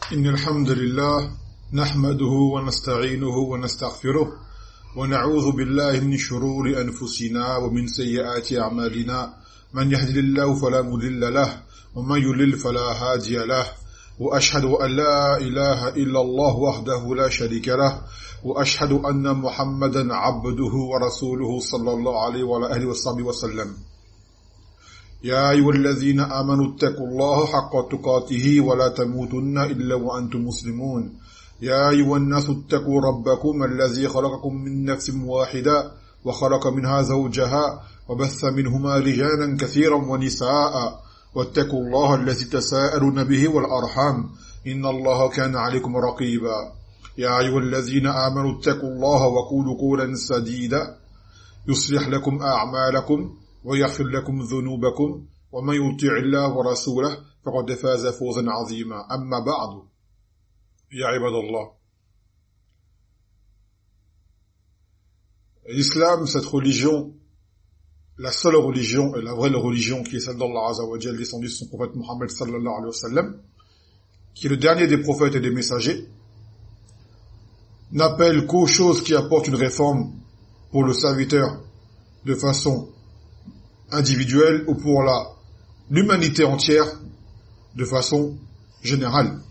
إن الحمد لله نحمده ونستعينه ونستغفره ونعوذ بالله من شرور أنفسنا ومن سيئات أعمالنا من يهد الله فلا مضل له ومن يضلل فلا هادي له وأشهد أن لا إله إلا الله وحده لا شريك له وأشهد أن محمدا عبده ورسوله صلى الله عليه وعلى آله وصحبه وسلم يا أيها الذين آمنوا اتقوا الله حق تقاته ولا تموتن إلا وأنتم مسلمون يا أيها الناس اتقوا ربكم الذي خلقكم من نفس واحدة وخلق منها زوجها وبث منهما رجالا كثيرا ونساء واتقوا الله الذي تساءلون به والأرحام إن الله كان عليكم رقيبا يا أيها الذين آمنوا اتقوا الله وقولوا قولا سديدا يصلح لكم أعمالكم ويغفر لكم ذنوبكم ومن يطع الله ورسوله فقد فاز فوزا عظيما أما بعد يا عباد الله. L'islam, cette religion, la seule religion et la vraie religion qui est celle d'Allah Azza wa Jal, descendue de son prophète Muhammad sallallahu alayhi wa sallam, qui est le dernier des prophètes et des messagers, n'appelle qu'aux choses qui apportent une réforme pour le serviteur de façon individuelle ou pour l'humanité entière de façon générale.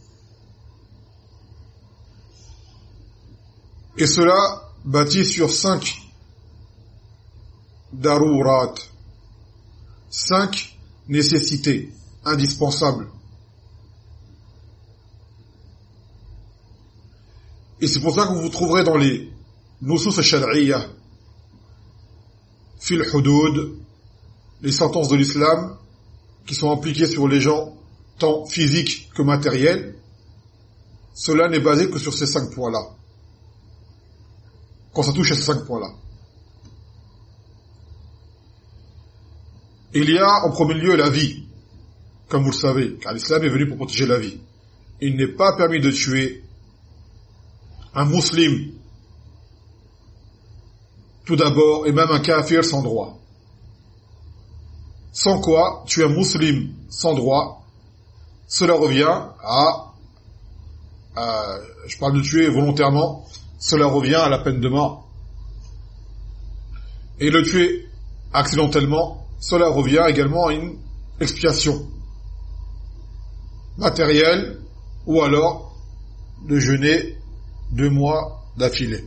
Et cela bâtit sur 5 darurat, 5 nécessités indispensables. Et c'est pour ça que vous trouverez dans les nusus al-shar'iyya, fil hudud, les sentences de l'islam qui sont appliquées sur les gens, tant physiques que matériels, cela n'est basé que sur ces 5 points-là. Quand ça touche à ces 5 points-là. Il y a en premier lieu la vie, comme vous le savez, car l'islam est venu pour protéger la vie. Il n'est pas permis de tuer un musulman, tout d'abord, et même un kafir sans droit. Sans quoi, tuer un musulman sans droit, cela revient je parle de tuer volontairement, cela revient à la peine de mort. Et le tuer accidentellement, cela revient également à une expiation matérielle, ou alors de jeûner 2 mois d'affilée.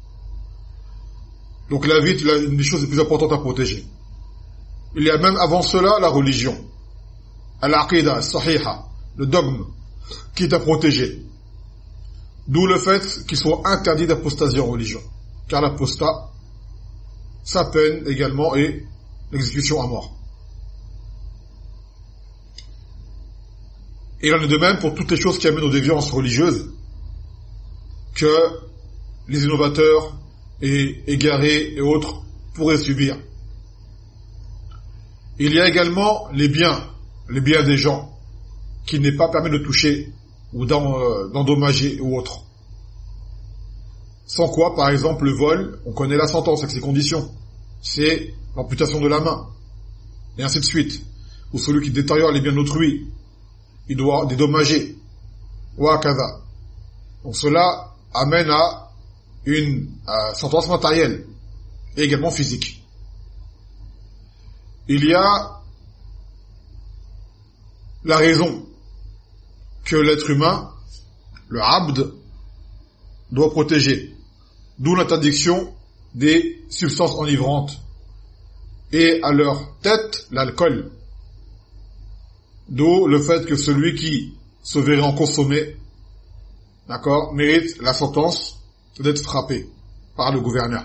Donc la vie est une des choses les plus importantes à protéger. Il y a même avant cela la religion, al-aqida, al-sahiha, le dogme, qui est à protéger. D'où le fait qu'il soit interdit d'apostasier en religion. Car l'apostat, sa peine également est l'exécution à mort. Et il en est de même pour toutes les choses qui amènent aux déviances religieuses, que les innovateurs et égarés et autres pourraient subir. Il y a également les biens des gens, qu'il n'est pas permis de toucher ou d'endommager ou autre. Sans quoi, par exemple, le vol, on connaît la sentence avec ses conditions. C'est l'amputation de la main, et ainsi de suite. Ou celui qui détériore les biens d'autrui, il doit dédommager. Wa kaza. Donc cela amène à une sentence matérielle et également physique. Il y a la raison que l'être humain, le abd, doit protéger. D'où l'interdiction des substances enivrantes. Et à leur tête, l'alcool. D'où le fait que celui qui se verrait en consommer, d'accord, mérite la sentence d'être frappé par le gouverneur.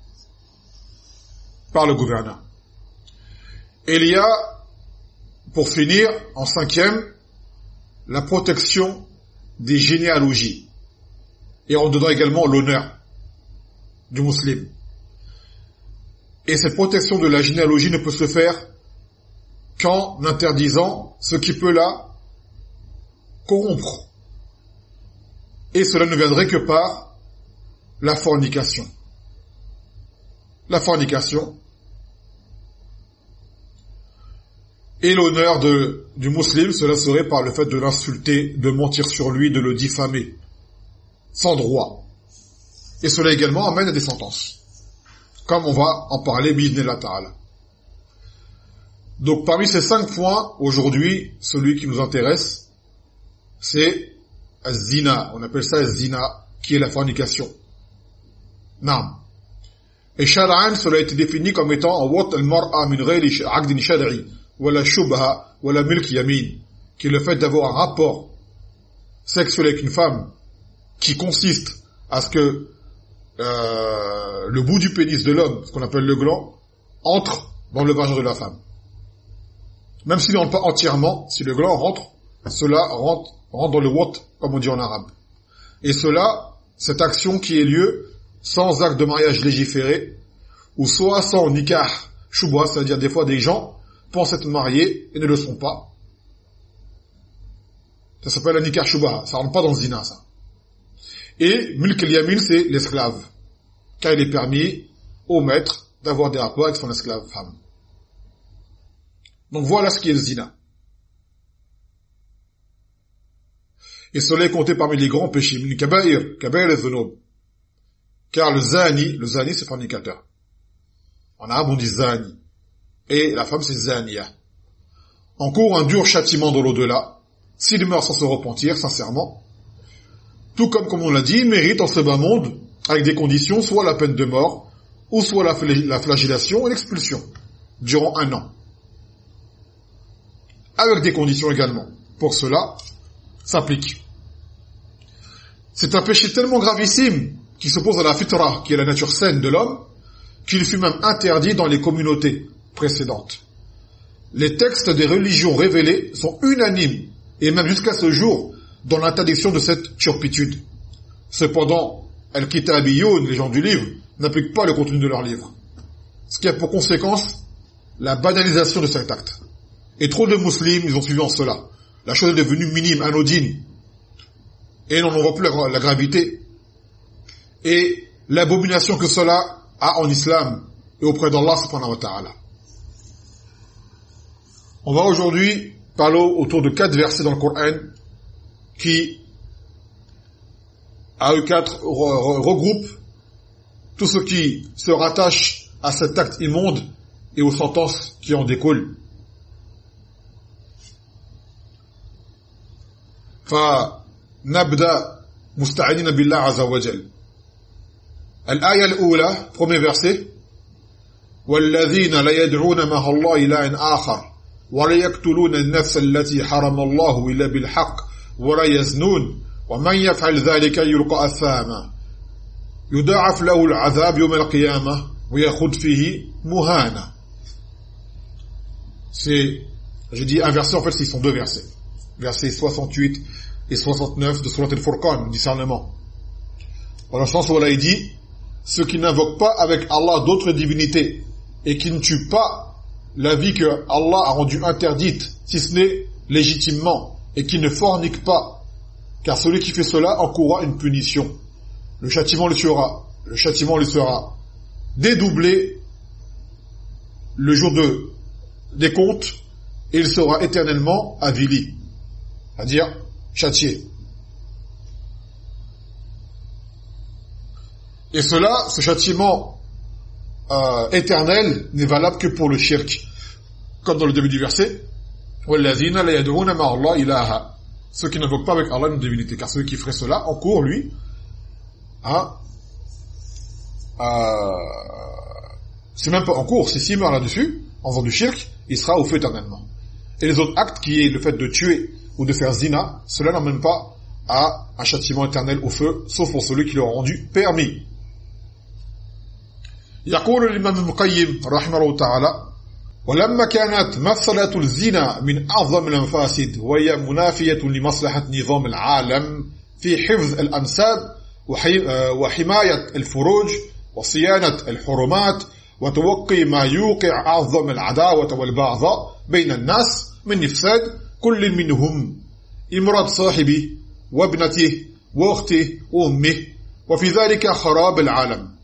Et il y a, pour finir, en 5e, la protection des généalogies. Et en donnant également l'honneur du musulman. Et cette protection de la généalogie ne peut se faire qu'en interdisant ce qui peut la corrompre. Et cela ne viendrait que par la fornication. La fornication Et l'honneur du musulman, cela serait par le fait de l'insulter, de mentir sur lui, de le diffamer, sans droit. Et cela également amène à des sentences, comme on va en parler bi'idhnillah ta'ala. Donc parmi ces 5 points, aujourd'hui, celui qui nous intéresse, c'est az-zina, on appelle ça az-zina, qui est la fornication. Naam. Et shar'an, cela a été défini comme étant wat al-mar'a min ghayri 'aqdin shar'i wala shubha wala milk yamin, qui est le fait d'avoir un rapport sexuel avec une femme qui consiste à ce que le bout du pénis de l'homme, ce qu'on appelle le gland, entre dans le vagin de la femme. Même s'il n'entre pas entièrement, si le gland rentre, cela rentre dans le wat, comme on dit en arabe. Et cela, cette action qui ait lieu sans acte de mariage légiféré, ou soit sans nikah shubha, c'est-à-dire des fois des gens pensent être mariés et ne le sont pas. Ça s'appelle la nikah shubha, ça rentre pas dans le zina, ça. Et milk al-yamin, c'est l'esclave, car il est permis au maître d'avoir des rapports avec son esclave femme. Donc voilà ce qui est le zina. Et cela est compté parmi les grands péchés, min kaba'ir, kaba'ir al-dhunub. Car le zani c'est fornicateur. En arabe on dit zani. Et la femme c'est zaniya. Encourt un dur châtiment dans l'au-delà, s'il meurt sans se repentir, sincèrement. Tout comme on l'a dit, il mérite en ce bas monde, avec des conditions, soit la peine de mort, ou soit la flagellation et l'expulsion, durant 1 an. Avec des conditions également. Pour cela, s'applique. C'est un péché tellement gravissime, qui s'oppose à la fitra, qui est la nature saine de l'homme, qu'il fut même interdit dans les communautés précédentes. Les textes des religions révélées sont unanimes, et même jusqu'à ce jour, dans l'interdiction de cette turpitude. Cependant, al-Kitabiyoun, les gens du livre, n'appliquent pas le contenu de leur livre. Ce qui a pour conséquence la banalisation de cet acte. Et trop de musulmans, ils ont suivi en cela. La chose est devenue minime, anodine. Et on n'en voit plus la gravité. Et l'abomination que cela a en islam et auprès d'Allah subhanahu wa ta'ala. On va aujourd'hui parler autour de 4 versets dans le Coran qui, à eux 4, regroupent tout ce qui se rattache à cet acte immonde et aux sentences qui en découlent. فنبدأ مستعينين بالله عز وجل. الآية الأولى, premier verset. والذين لا يدعون مع الله إلها آخر ولا يقتلون النفس التي حرم الله إلا بالحق ولا يزنون ومن يفعل ذلك يلقى أثاما يضاعف له العذاب يوم القيامة ويخلد فيه مهانا. Je dis un verset, en fait, ce sont 2 versets. Versets 68 et 69 de Surat al-Furqan, discernement. Dans le sens où Allah dit, ceux qui n'invoquent pas avec Allah d'autres divinités et qui ne tuent pas la vie que Allah a rendue interdite, si ce n'est légitimement, et qui ne forniquent pas, car celui qui fait cela encourra une punition. Le châtiment lui sera dédoublé le jour des comptes, et il sera éternellement avili, c'est-à-dire châtié. Et cela, ce châtiment éternel n'est valable que pour le shirk. Comme dans le début du verset, وَالَّذِينَ لَا يَدْعُونَ مَعَ اللَّهِ إِلَٰهًا, ceux qui n'invoquent pas avec Allah une divinité, car celui qui ferait cela encourt, lui, c'est même pas en cours, c'est s'il meurt là-dessus, en faisant du shirk, il sera au feu éternellement. Et les autres actes, qui est le fait de tuer ou de faire zina, cela n'emmène pas à un châtiment éternel au feu, sauf pour celui qui l'aura rendu permis. يقول الإمام ابن القيم رحمه الله تعالى ولما كانت مسألة الزنا من أعظم المفاسد وهي منافية لمصلحة نظام العالم في حفظ الأنساب وحماية الفروج وصيانة الحرمات وتوقي ما يوقع أعظم العداوة والبغضاء بين الناس من إفساد كل منهم إمراض صاحبه وابنته وأخته وأمه وفي ذلك خراب العالم.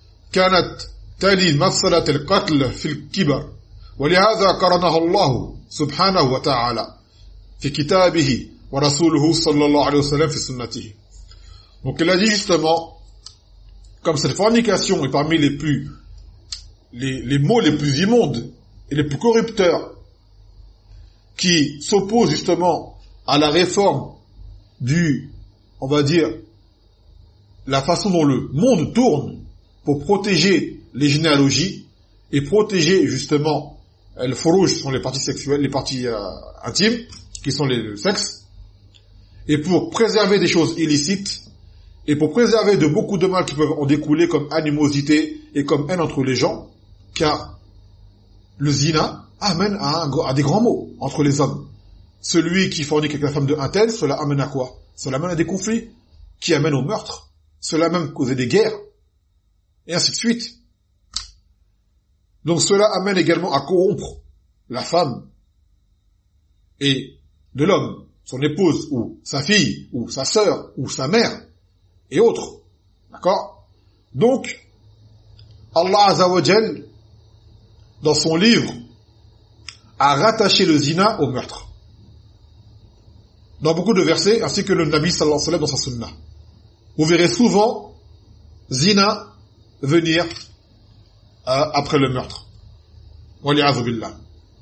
كانت تلي مسألة القتل في الكبر ولهذا قرنها الله subhanahu wa ta'ala fi kitabihi wa rasuluhu sallallahu alayhi wa sallam fi sunnatihi. Donc il a dit justement, comme cette fornication est parmi les mots les plus immondes et les plus corrupteurs qui s'opposent justement à la réforme on va dire, la façon dont le monde tourne pour protéger les généalogies et protéger justement le furuj, sont les parties sexuelles, les parties intimes, qui sont le sexe, et pour préserver des choses illicites, et pour préserver de beaucoup de mal qui peuvent en découler comme animosité et comme haine entre les gens, car le zina amène à des grands maux entre les hommes. Celui qui fornique avec la femme de un tel, cela amène à quoi? Cela amène à des conflits, qui amènent au meurtre, cela même causer des guerres, et ainsi de suite. Donc cela amène également à corrompre la femme et de l'homme, son épouse, ou sa fille, ou sa sœur, ou sa mère, et autres. D'accord? Donc, Allah Azza wa Jal, dans son livre, a rattaché le zina au meurtre. Dans beaucoup de versets, ainsi que le Nabi sallallahu alayhi wa sallam dans sa sunna. Vous verrez souvent zina venir après le meurtre. Wali'adhu billah.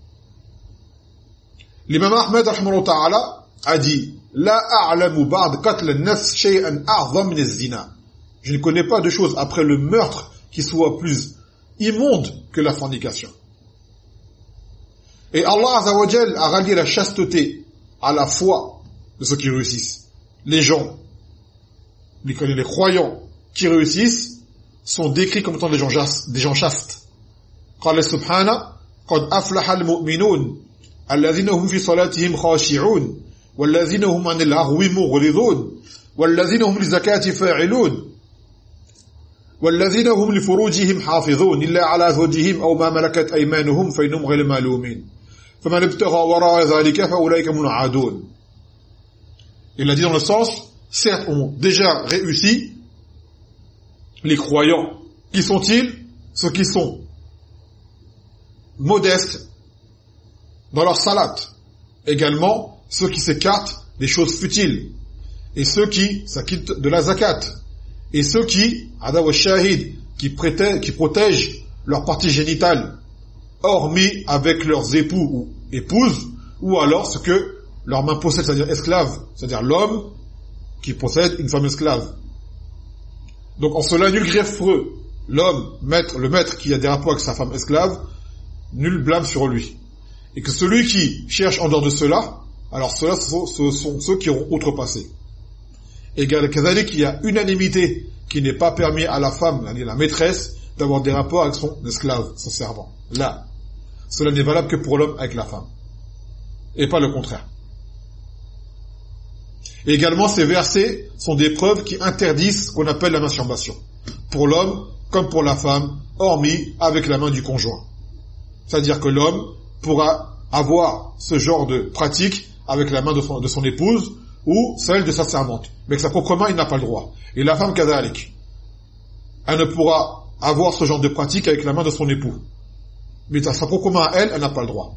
L'imam Ahmed rahimahullah ta'ala a dit La a'lamu ba'd qatl an-nafs shay'an a'zam min az-zina. Je ne connais pas de choses après le meurtre qui soit plus immonde que la fornication. Et Allah Azza wa Jal a rallié la chasteté à la foi de ceux qui réussissent. Les gens, les croyants qui réussissent sont décrits comme étant des gens chastes. قال سبحانه قد أفلح المؤمنون الذين هم في صلاتهم خاشعون والذين هم عن اللغو معرضون والذين هم للزكاة فاعلون والذين هم لفروجهم حافظون إلا على زوجهم أو ما ملكت أيمانهم فإنهم غير ملومين فمن ابتغى وراء ذلك فأولئك هم العادون. Il a dit dans le sens, certes ont déjà réussi les croyants. Qui sont-ils? Ceux qui sont modestes dans leur salat. Également, ceux qui s'écartent des choses futiles. Et ceux qui s'acquittent de la zakat. Et ceux qui, adaw shahid, qui protègent leur partie génitale, hormis avec leurs époux ou épouses, ou alors ce que leur main possède, c'est-à-dire esclave, c'est-à-dire l'homme qui possède une femme esclave. Donc en cela, nul greffreux, le maître qui a des rapports avec sa femme esclave, nul blâme sur lui. Et que celui qui cherche en dehors de cela, alors ceux-là, ce sont ceux qui auront outrepassé. Et qu'il y a unanimité qui n'est pas permis à la femme, la maîtresse, d'avoir des rapports avec son esclave, son servant. Là, cela n'est valable que pour l'homme avec la femme. Et pas le contraire. Et également, ces versets sont des preuves qui interdisent ce qu'on appelle la masturbation. Pour l'homme, comme pour la femme, hormis avec la main du conjoint. C'est-à-dire que l'homme pourra avoir ce genre de pratique avec la main de son épouse ou celle de sa servante. Mais que sa propre main, il n'a pas le droit. Et la femme kadhalik, elle ne pourra avoir ce genre de pratique avec la main de son époux. Mais sa propre main à elle, elle n'a pas le droit.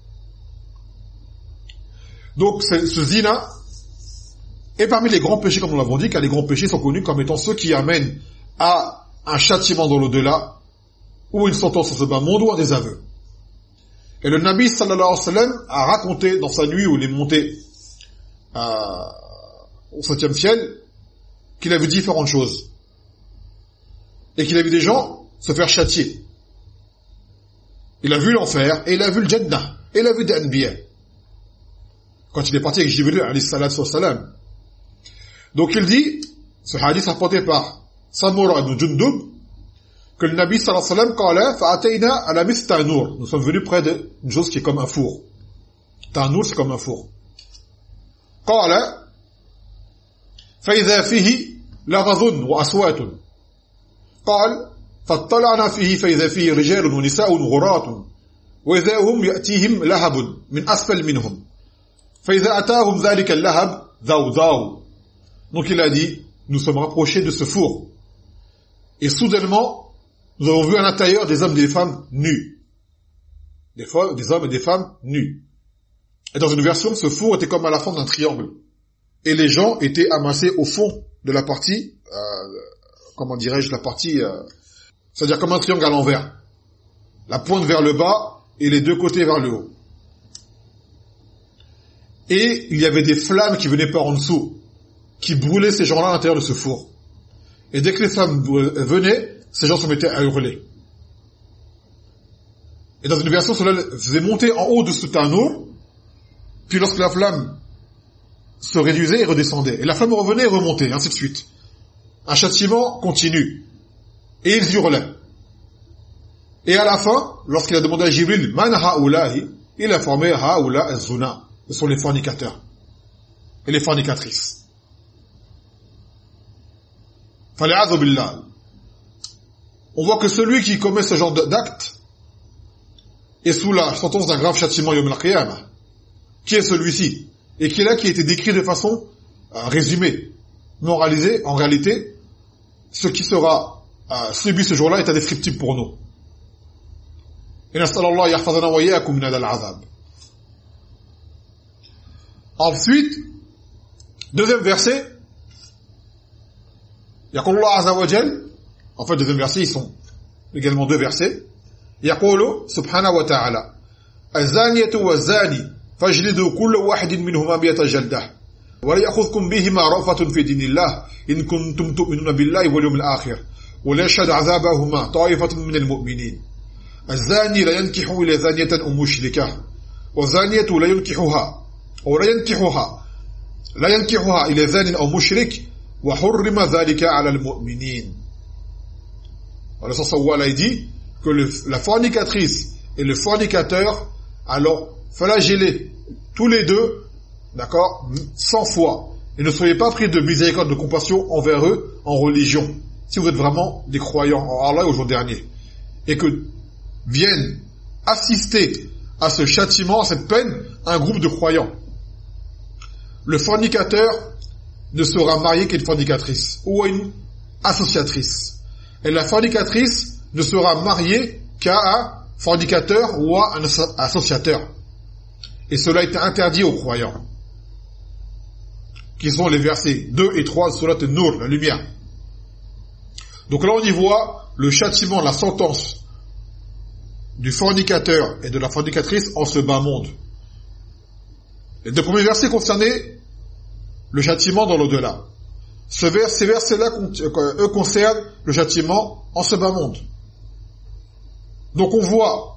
Donc ce zina est parmi les grands péchés, comme nous l'avons dit, car les grands péchés sont connus comme étant ceux qui amènent à un châtiment dans l'au-delà, ou une sentence en ce bas monde, ou un désaveu. Et le Nabi sallallahu alayhi wa sallam a raconté dans sa nuit où il est monté au 7e ciel qu'il a vu différentes choses. Et qu'il a vu des gens se faire châtier. Il a vu l'enfer, et il a vu le Jannah, et il a vu des Anbiya. Quand il est parti avec Jibril alayhi salatu wa salam. Donc il dit, ce hadith rapporté par Samura ibn Jundub, que le Nabi sallallahu alayhi wa sallam qala fa'atayna ala mith tanur. Nous sommes venus près d'une chose qui est comme un four. Tanur, c'est comme un four. Qala fa'idha fihi laghadun wa aswatun. Qala فاطلعنا فيه فإذا فيه رجال ونساء غرات وإذا هم يأتيهم لهب من أسفل منهم فإذا أتاهم ذلك اللهب ذوذاو. Donc il a dit, nous sommes rapprochés de ce four. Et soudainement, nous avons vu à l'intérieur des hommes et des femmes nus. Des hommes et des femmes nus. Et dans une version, ce four était comme à la forme d'un triangle. Et les gens étaient amassés au fond de la partie, c'est-à-dire comme un triangle à l'envers. La pointe vers le bas et les deux côtés vers le haut. Et il y avait des flammes qui venaient par en dessous, qui brûlaient ces gens-là à l'intérieur de ce four. Et dès que les flammes venaient, ces gens se mettaient à hurler. Et dans une version, cela faisait monter en haut de ce tannour, puis lorsque la flamme se réduisait et redescendait. Et la flamme revenait et remontait, et ainsi de suite. Un châtiment continu. Et ils hurlaient. Et à la fin, lorsqu'il a demandé à Jibril, Man ha'ulahi, il a formé ha'ula az-zuna. Ce sont les fornicateurs. Et les fornicatrices. Fali'adhu billah. On voit que celui qui commet ce genre d'acte est sous la sentence d'un grave châtiment yawm al-qiyamah. Qui est celui-ci? Et qui est là, qui a été décrit de façon résumée. Mais en réalité, ce qui sera subi ce jour-là est indescriptible pour nous. Et nas'alallah yahfazana wa iyyakum min hadha al-'adhab. Ensuite, deuxième verset, يقول الله عز وجل, en fait deuxième verset, ils sont également deux versets, يقول سبحانه وتعالى الزانية والزاني فاجلدوا كل واحد منهما 100 جلدة ولا يأخذكم بهما رأفة في دين الله إن كنتم تؤمنون بالله واليوم الآخر ولا يشهد عذابهما طائفة من المؤمنين الزاني لا ينكح إلى زانية أو مشركة والزانية لا ينكحها إلى زان أو مشرك وحرم ذلك على المؤمنين. Le sens où Allah dit que la fornicatrice et le fornicateur, alors flagellez tous les deux, d'accord, 100 fois, et ne soyez pas pris de miséricorde, de compassion envers eux en religion, si vous êtes vraiment des croyants en Allah au jour dernier, et que viennent assister à ce châtiment, à cette peine, un groupe de croyants. Le fornicateur ne sera marié qu'à une fornicatrice ou à une associatrice. Et la fornicatrice ne sera mariée qu'à un fornicateur ou à un associateur. Et cela est interdit aux croyants. Qui sont les versets 2 et 3 de Surat An-Nur, la lumière. Donc là on y voit le châtiment, la sentence du fornicateur et de la fornicatrice en ce bas monde. Les deux premiers versets concernaient le châtiment dans l'au-delà. Ces versets-là, eux, concernent le châtiment en ce bas monde. Donc on voit,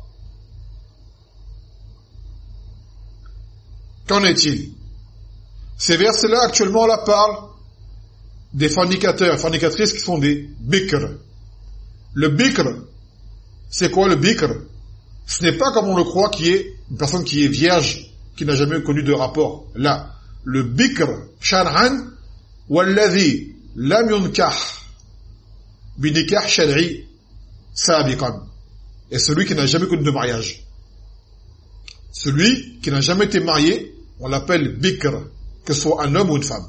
qu'en est-il? Ces versets-là, actuellement, là, parlent des fornicateurs et fornicatrices qui sont des bikr. Le bikr, c'est quoi le bikr? Ce n'est pas comme on le croit, qui est une personne qui est vierge, qui n'a jamais connu de rapport. Là, le bikr shar'an walladhi lam yunkah binikah shar'i sabiqan. Et celui qui n'a jamais connu de mariage. Celui qui n'a jamais été marié, on l'appelle bikr, que ce soit un homme ou une femme.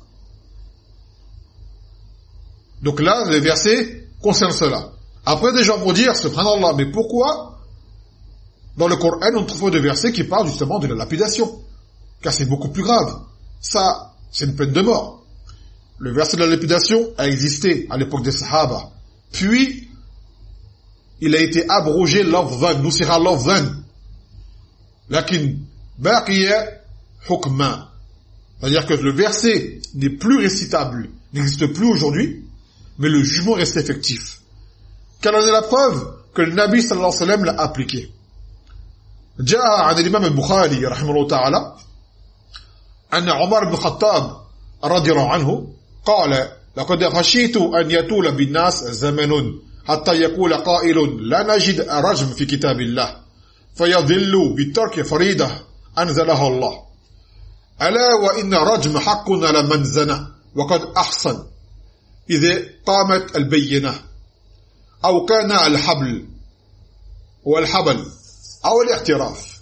Donc là, les versets concernent cela. Après, des gens vont dire, subhanallah, mais pourquoi dans le Coran on trouve des versets qui parlent justement de la lapidation? Car c'est beaucoup plus grave. Ça, c'est une peine de mort. Le verset de la lapidation a existé à l'époque des Sahaba. Puis, il a été abrogé lafzan, nusira lafzan. Lakin, baqiya hukma. C'est-à-dire que le verset n'est plus récitable, n'existe plus aujourd'hui, mais le jugement reste effectif. Quelle en est la preuve? Que le Nabi sallallahu alayhi wa sallam l'a appliqué. جاء عن الإمام البخاري رحمه الله تعالى أن عمر بن الخطاب رضي الله عنه قال لقد خشيت أن يطول بالناس زمن حتى يقول قائل لا نجد رجم في كتاب الله فيضل بالترك فريضة أنزلها الله ألا وإن رجم حقنا لمن زنى وقد أحصن إذا قامت البينة أو كان الحبل والحبل أو الاعتراف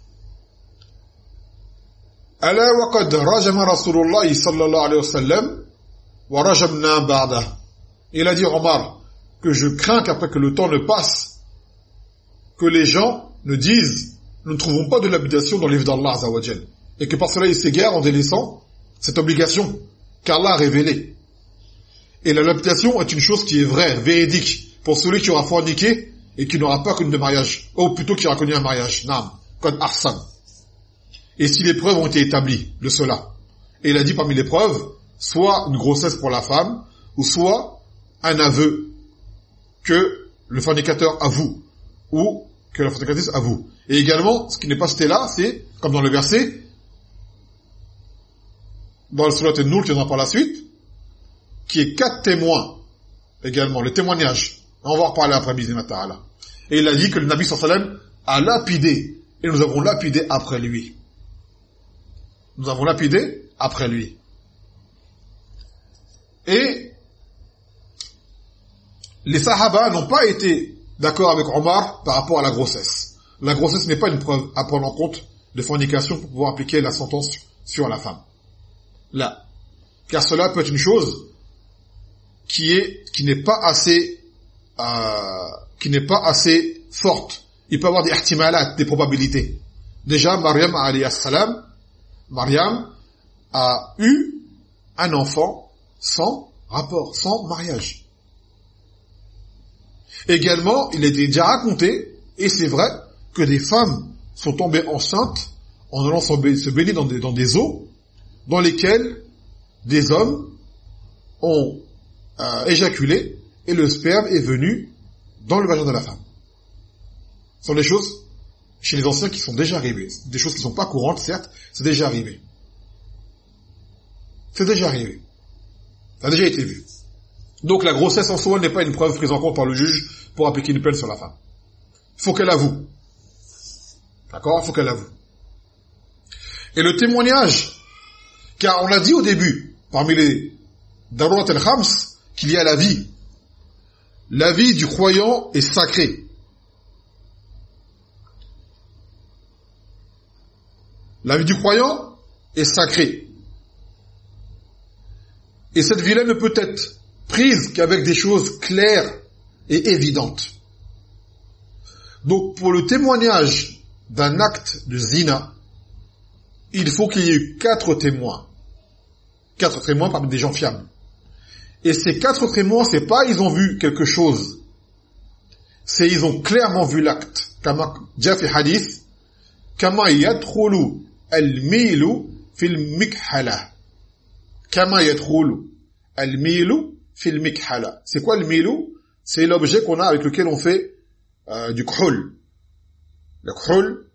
ألا وقد رجم رسول الله صلى الله عليه وسلم ورجمنا بعده. Il a dit Omar que je crains qu'après que le temps ne passe, que les gens ne disent nous ne trouvons pas de l'habitation dans le livre d'Allah Azza wa Jal. et que par cela il s'égare en délaissant cette obligation qu'Allah a révélée. Et la lapidation est une chose qui est vraie, véridique, pour celui qui aura forniqué et qui n'aura pas connu de mariage, ou plutôt qui aura connu un mariage. Naam, comme Ahsan. Et si les preuves ont été établies de cela. Et il a dit parmi les preuves, soit une grossesse pour la femme, ou soit un aveu que le fornicateur avoue, ou que la fornicatrice avoue. Et également, ce qui n'est pas cité là, c'est, comme dans le verset, dans le surat An-Nur qui viendra par la suite, qui est 4 témoins, également, le témoignage. On va en reparler après, bismillah ta'ala. Et il a dit que le Nabi sallallahu alayhi wa sallam a lapidé, et nous avons lapidé après lui. Nous avons lapidé après lui. Et les Sahaba n'ont pas été d'accord avec Omar par rapport à la grossesse. La grossesse n'est pas une preuve à prendre en compte de fornication pour pouvoir appliquer la sentence sur la femme. Là. Car cela peut être une chose qui n'est pas assez forte. Il peut y avoir des ihtimalat, des probabilités. Déjà, Maryam alayhi salam, Maryam a eu un enfant sans rapport, sans mariage. Également, il est déjà raconté, et c'est vrai, que des femmes sont tombées enceintes en allant se baigner dans des eaux dans lesquelles des hommes ont éjaculé et le sperme est venu dans le vagin de la femme. Ce sont des choses chez les anciens qui sont déjà arrivées. Des choses qui ne sont pas courantes, certes, c'est déjà arrivé. C'est déjà arrivé. Ça a déjà été vu. Donc la grossesse en soi n'est pas une preuve prise en compte par le juge pour appliquer une peine sur la femme. Il faut qu'elle avoue. D'accord ? Il faut qu'elle avoue. Et le témoignage, car on l'a dit au début, parmi les Darurat al-Khams, qu'il y a la vie. La vie du croyant est sacrée. La vie du croyant est sacrée. Et cette vie-là ne peut être prise qu'avec des choses claires et évidentes. Donc, pour le témoignage d'un acte de zina, il faut qu'il y ait eu 4 témoins. 4 témoins parmi des gens fiables. Et ces 4 témoins, c'est pas ils ont vu quelque chose. C'est ils ont clairement vu l'acte. Kama jaa fi hadith, kama yadkhulu al-milu fil mikhala. Kama yadkhulu al-milu fil mikhala. C'est quoi le milu? C'est l'objet qu'on a avec lequel on fait du khul. Le khul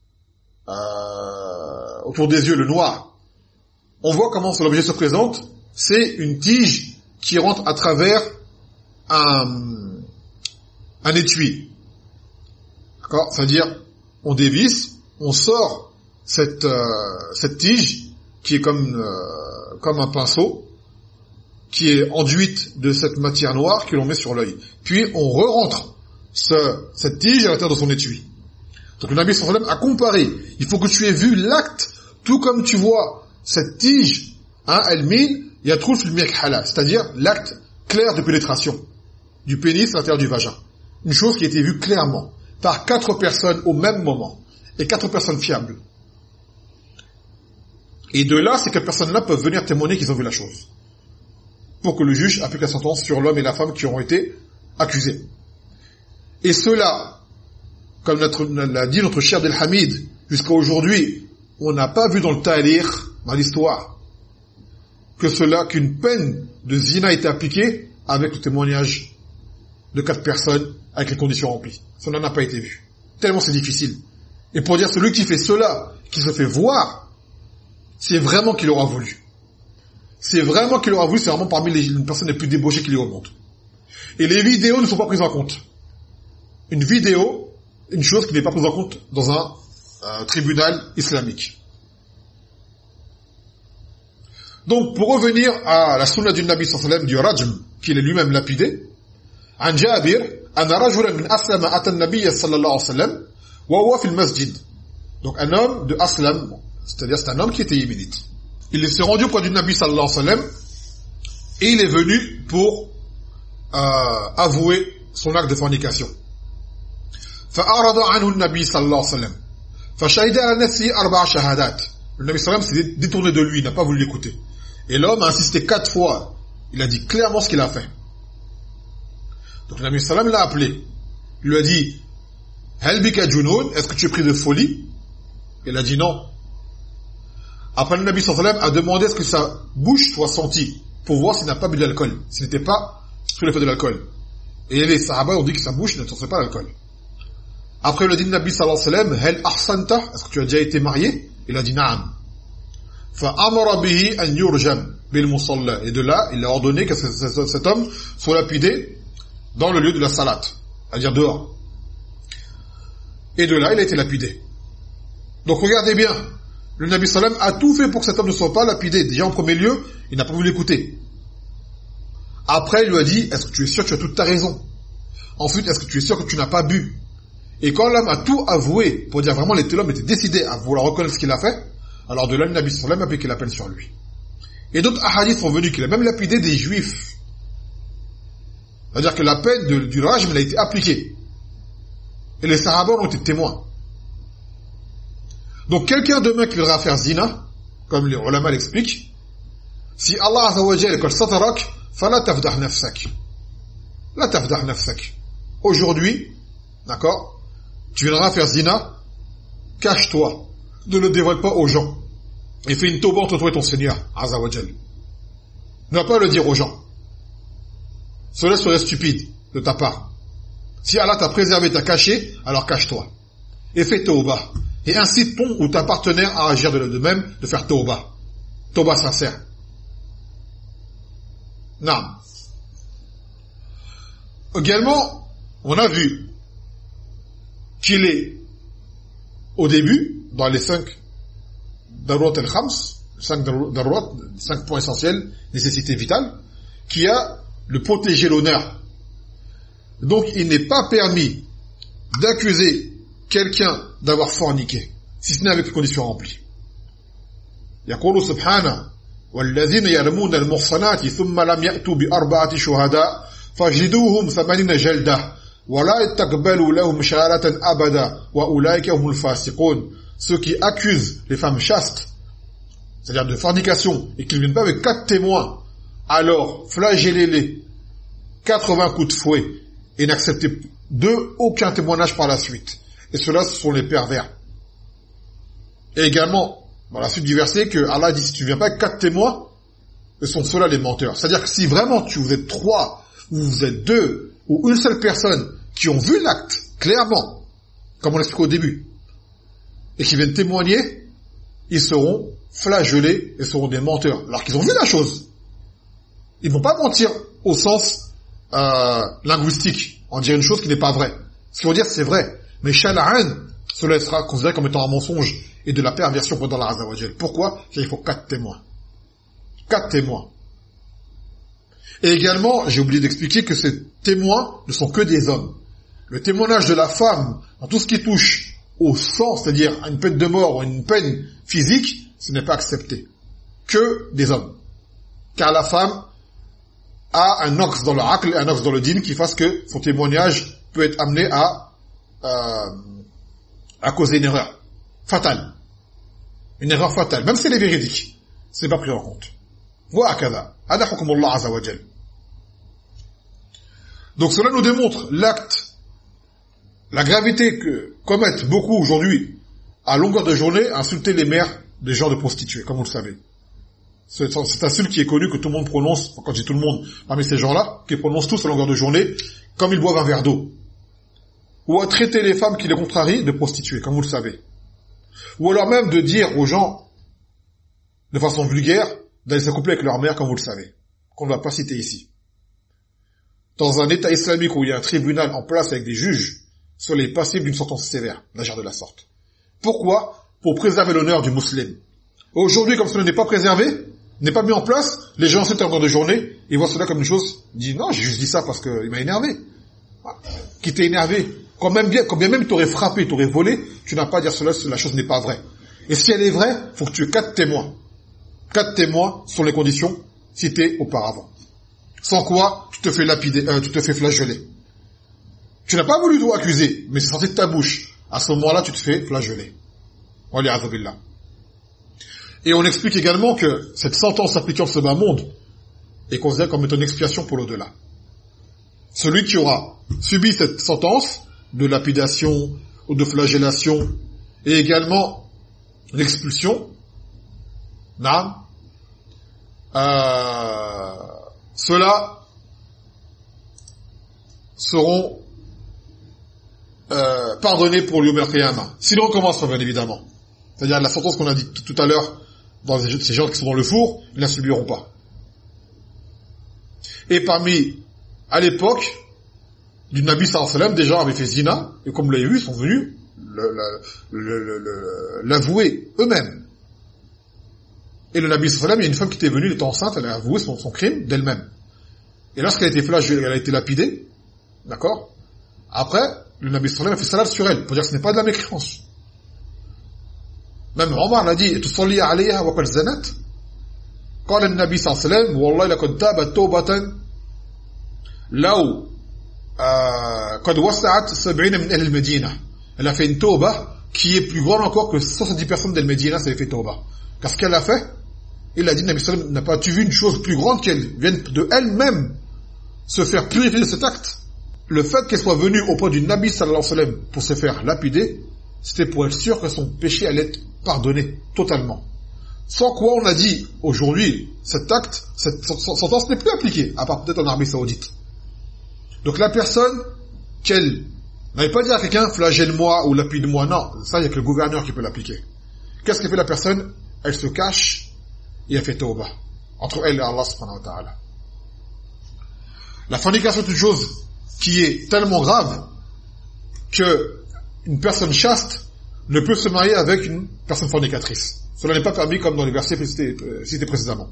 autour des yeux, le noir. On voit comment l'objet se présente. C'est une tige qui rentre à travers un étui. D'accord? C'est-à-dire, on dévisse, on sort cette tige qui est comme un pinceau, qui est enduite de cette matière noire que l'on met sur l'œil. Puis on re-rentre cette tige à l'intérieur de son étui. Donc le Nabi sallallahu alayhi wa sallam a comparé. Il faut que tu aies vu l'acte, tout comme tu vois cette tige, al-mil, yatrul fil mikhala, c'est-à-dire l'acte clair de pénétration du pénis à l'intérieur du vagin. Une chose qui a été vue clairement par 4 personnes au même moment et 4 personnes fiables. Et de là, ces 4 personnes-là peuvent venir témoigner qu'ils ont vu la chose, pour que le juge applique la sentence sur l'homme et la femme qui auront été accusés. Et cela, comme l'a dit notre cher Abdelhamid, jusqu'à aujourd'hui, on n'a pas vu dans le Tarikh, dans l'histoire, qu'une peine de zina a été appliquée avec le témoignage de 4 personnes avec les conditions remplies. Cela n'a pas été vu. Tellement c'est difficile. Et pour dire celui qui fait cela, qui se fait voir, c'est vraiment qu'il aura voulu. C'est vraiment qu'il aura voulu, c'est vraiment parmi les personnes les plus débauchées qu'il y a au monde. Et les vidéos ne sont pas prises en compte. Une vidéo, une chose qui n'est pas prise en compte dans un tribunal islamique. Donc, pour revenir à la sunna du Nabi sallallahu alayhi wa sallam du rajm, qu'il est lui-même lapidé, عن جابر أن رجلا من أسلم أتى النبي صلى الله عليه وسلم وهو في المسجد. Donc, un homme de Aslam, c'est-à-dire c'est un homme qui était yéménite. Il s'est rendu auprès du Nabi sallallahu alayhi wa sallam et il est venu pour avouer son acte de fornication. فأعرض عنه النبي صلى الله عليه وسلم فشهد على نفسه 4 شهادات. Le Nabi sallam s'est détourné de lui, il n'a pas voulu l'écouter. Et l'homme a insisté 4 fois. Il a dit clairement ce qu'il a fait. Donc le Nabi sallam l'a appelé. Il lui a dit, Hal bika junoun, est-ce que tu es pris de folie? Il a dit non. Après le Nabi sallam a demandé est-ce que sa bouche soit sentie pour voir s'il n'a pas bu de l'alcool, s'il n'était pas sous l'effet de l'alcool. Et les sahaba ont dit que sa bouche ne sentait pas l'alcool. Après le dit Nabi sallallahu alayhi wa sallam, Hal ahsanta, est-ce que tu as déjà été marié? Il a dit na'am. Fa amara bihi an yurjam bil musalla. Et de là, il a ordonné que cet homme soit lapidé dans le lieu de la salat, c'est-à-dire dehors. Et de là, il a été lapidé. Donc regardez bien, le Nabi sallam a tout fait pour que cet homme ne soit pas lapidé. Déjà en premier lieu, il n'a pas voulu l'écouter. Après, il lui a dit, est-ce que tu es sûr que tu as toute ta raison? Ensuite, est-ce que tu es sûr que tu n'as pas bu? Et quand l'homme a tout avoué, pour dire vraiment l'homme était décidé à vouloir reconnaître ce qu'il a fait, alors de là, le Nabi sallam a appliqué la peine sur lui. Et d'autres hadiths sont venus qu'il a même lapidé des juifs. C'est-à-dire que la peine du rajm, elle a été appliquée. Et les sahaba ont été témoins. Donc quelqu'un demain qui voudra faire zina, comme les ulama l'expliquent, si Allah azza wa jalla qad satarak, fala tafdah nafsak. La tafdah nafsak. Aujourd'hui, d'accord, tu viendras faire zina, cache-toi, ne le dévoile pas aux gens, et fais une tauba entre toi et ton Seigneur, azza wa jalla. Ne va pas le dire aux gens. Cela serait stupide de ta part. Si Allah t'a préservé, t'a caché, alors cache-toi. Et fais tauba. Et incite ton ou ta partenaire à agir de même, de faire tauba. Tauba sincère. Non. Également, on a vu qu'il est, au début, dans les 5 darouat al-khams, 5 points essentiels, nécessité vitale, qui a le protéger l'honneur. Donc, il n'est pas permis d'accuser quelqu'un d'avoir forniqué, si ce n'est avec les conditions remplies. يقول سبحانه والذين يرمون المحصنات ثم لم يأتوا بأربعة شهداء فاجلدوهم 80 جلدة ولا تقبلوا لهم شهادة أبدا وأولئك هم الفاسقون. Ceux qui accusent les femmes chastes, c'est-à-dire de fornication, et qu'ils ne viennent pas avec 4 témoins, alors flagellez-les 80 coups de fouet et n'acceptez aucun témoignage par la suite. Et ceux-là, ce sont les pervers. Et également, dans la suite du verset, que Allah dit, si tu ne viens pas avec 4 témoins, ce sont ceux-là les menteurs. C'est-à-dire que si vraiment vous êtes 3, ou vous êtes 2, ou une seule personne qui ont vu l'acte, clairement, comme on l'explique au début, et qui viennent témoigner, ils seront flagellés et seront des menteurs. Alors qu'ils ont vu la chose. Ils ne vont pas mentir au sens linguistique, en dire une chose qui n'est pas vraie. Ce qu'ils vont dire, c'est vrai. Mais shala'an, cela sera considéré comme étant un mensonge et de la perversion pour Allah Azza wa Jal. Pourquoi? Car il faut 4 témoins. 4 témoins. Et également, j'ai oublié d'expliquer que ces témoins ne sont que des hommes. Le témoignage de la femme, dans tout ce qui touche au sang, c'est-à-dire à une peine de mort ou à une peine physique, ce n'est pas accepté. Que des hommes. Car la femme a un ox dans le aql et un ox dans le din qui fasse que son témoignage peut être amené à causer une erreur fatale. Une erreur fatale. Même si elle est véridique, ce n'est pas pris en compte. Donc cela nous démontre l'acte, la gravité que commettent beaucoup aujourd'hui, à longueur de journée, insulter les mères des gens de prostituées, comme vous le savez. C'est un insulte qui est connu, que tout le monde prononce, quand je dis tout le monde, parmi ces gens-là, qui prononcent tous à longueur de journée, comme ils boivent un verre d'eau. Ou à traiter les femmes qui les contrarient de prostituées, comme vous le savez. Ou alors même de dire aux gens, de façon vulgaire, d'aller s'accoupler avec leur mère, comme vous le savez, qu'on ne va pas citer ici. Dans un État islamique où il y a un tribunal en place avec des juges, soyez passibles d'une sentence sévère, d'agir de la sorte. Pourquoi? Pour préserver l'honneur du musulman. Aujourd'hui, comme cela n'est pas préservé, n'est pas mis en place, les gens insultent à longueur de journée, ils voient cela comme une chose, ils disent non, j'ai juste dit ça parce qu'il m'a énervé. Qui t'est énervé? Quand bien même il t'aurait frappé, il t'aurait volé, tu n'as pas à dire cela si la chose n'est pas vraie. Et si elle est vraie, il faut que tu aies 4 témoins. 4 témoins sont les conditions citées auparavant. Sans quoi, tu te fais lapider, tu te fais flageller. Tu n'as pas voulu tout accuser, mais c'est sorti de ta bouche. À ce moment-là, tu te fais flageller. Waliyadhu billah. Et on explique également que cette sentence appliquée en ce bas monde est considérée comme étant une expiation pour l'au-delà. Celui qui aura subi cette sentence de lapidation ou de flagellation et également l'expulsion, ceux-là seront pardonnés pour l'Yawm al-Qiyamah. S'ils recommencent, bien évidemment. C'est-à-dire la sentence qu'on a dit tout à l'heure dans ces gens qui sont dans le four, ils ne la subiront pas. Et à l'époque du Nabi sallallahu alayhi wa sallam, des gens avaient fait zina, et comme vous l'avez vu, ils sont venus l'avouer eux-mêmes. Et le Nabi sallallahu alayhi wa sallam, il y a une femme qui était venue, elle était enceinte, elle a avoué son crime d'elle-même. Et lorsqu'elle a été flagellée, elle a été lapidée, d'accord? Après, le Nabi sallallahu alayhi wa sallam a fait salat sur elle, pour dire que ce n'est pas de la mécréance. Même Omar l'a dit, tusalli alayha wa qad zanat. قال النبي صلى الله عليه وسلم والله لقد تابت توبة لو قد وسعت 70 من أهل المدينة. Elle a fait une tauba qui est plus grande encore que 70 personnes d'Al Medina, ça a fait tauba. Car ce qu'elle a fait, il a dit, Nabi sallam n'a pas vu une chose plus grande qu'elle vienne de elle-même se faire purifier de cet acte. Le fait qu'elle soit venue auprès du Nabi sallallahu alayhi wa sallam pour se faire lapider, c'était pour être sûr que son péché allait être pardonné totalement. Sans quoi on a dit, aujourd'hui, cet acte, cette sentence n'est plus appliquée, à part peut-être en Arabie Saoudite. Donc la personne, qu'elle n'avait pas dit à quelqu'un, flagelle-moi ou lapide-moi, non, ça il n'y a que le gouverneur qui peut l'appliquer. Qu'est-ce qu'elle fait la personne? Elle se cache et elle fait tauba, entre elle et Allah subhanahu wa ta'ala. La fornication est une chose qui est tellement grave que une personne chaste ne peut se marier avec une personne fornicatrice. Cela n'est pas permis comme dans les versets cités précédemment.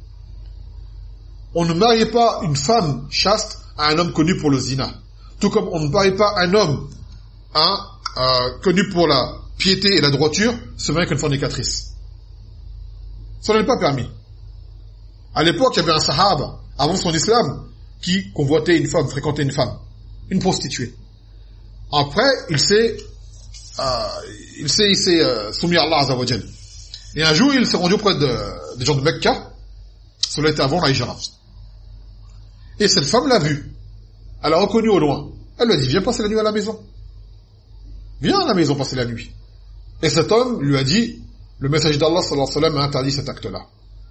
On ne mariait pas une femme chaste à un homme connu pour le zina. Tout comme on ne mariait pas un homme connu pour la piété et la droiture se marier avec une fornicatrice. Cela n'est pas permis. À l'époque, il y avait un sahaba, avant son islam, qui convoitait une femme, fréquentait une femme, une prostituée. Après, il s'est soumis à Allah Azza wa Jal. Et un jour, il s'est rendu auprès des gens de Mecca. Cela était avant la Hijra. Et cette femme l'a vu. Elle l'a reconnu au loin. Elle lui a dit, viens passer la nuit à la maison. Viens à la maison passer la nuit. Et cet homme lui a dit, le messager d'Allah sallallahu alayhi wa sallam a interdit cet acte-là.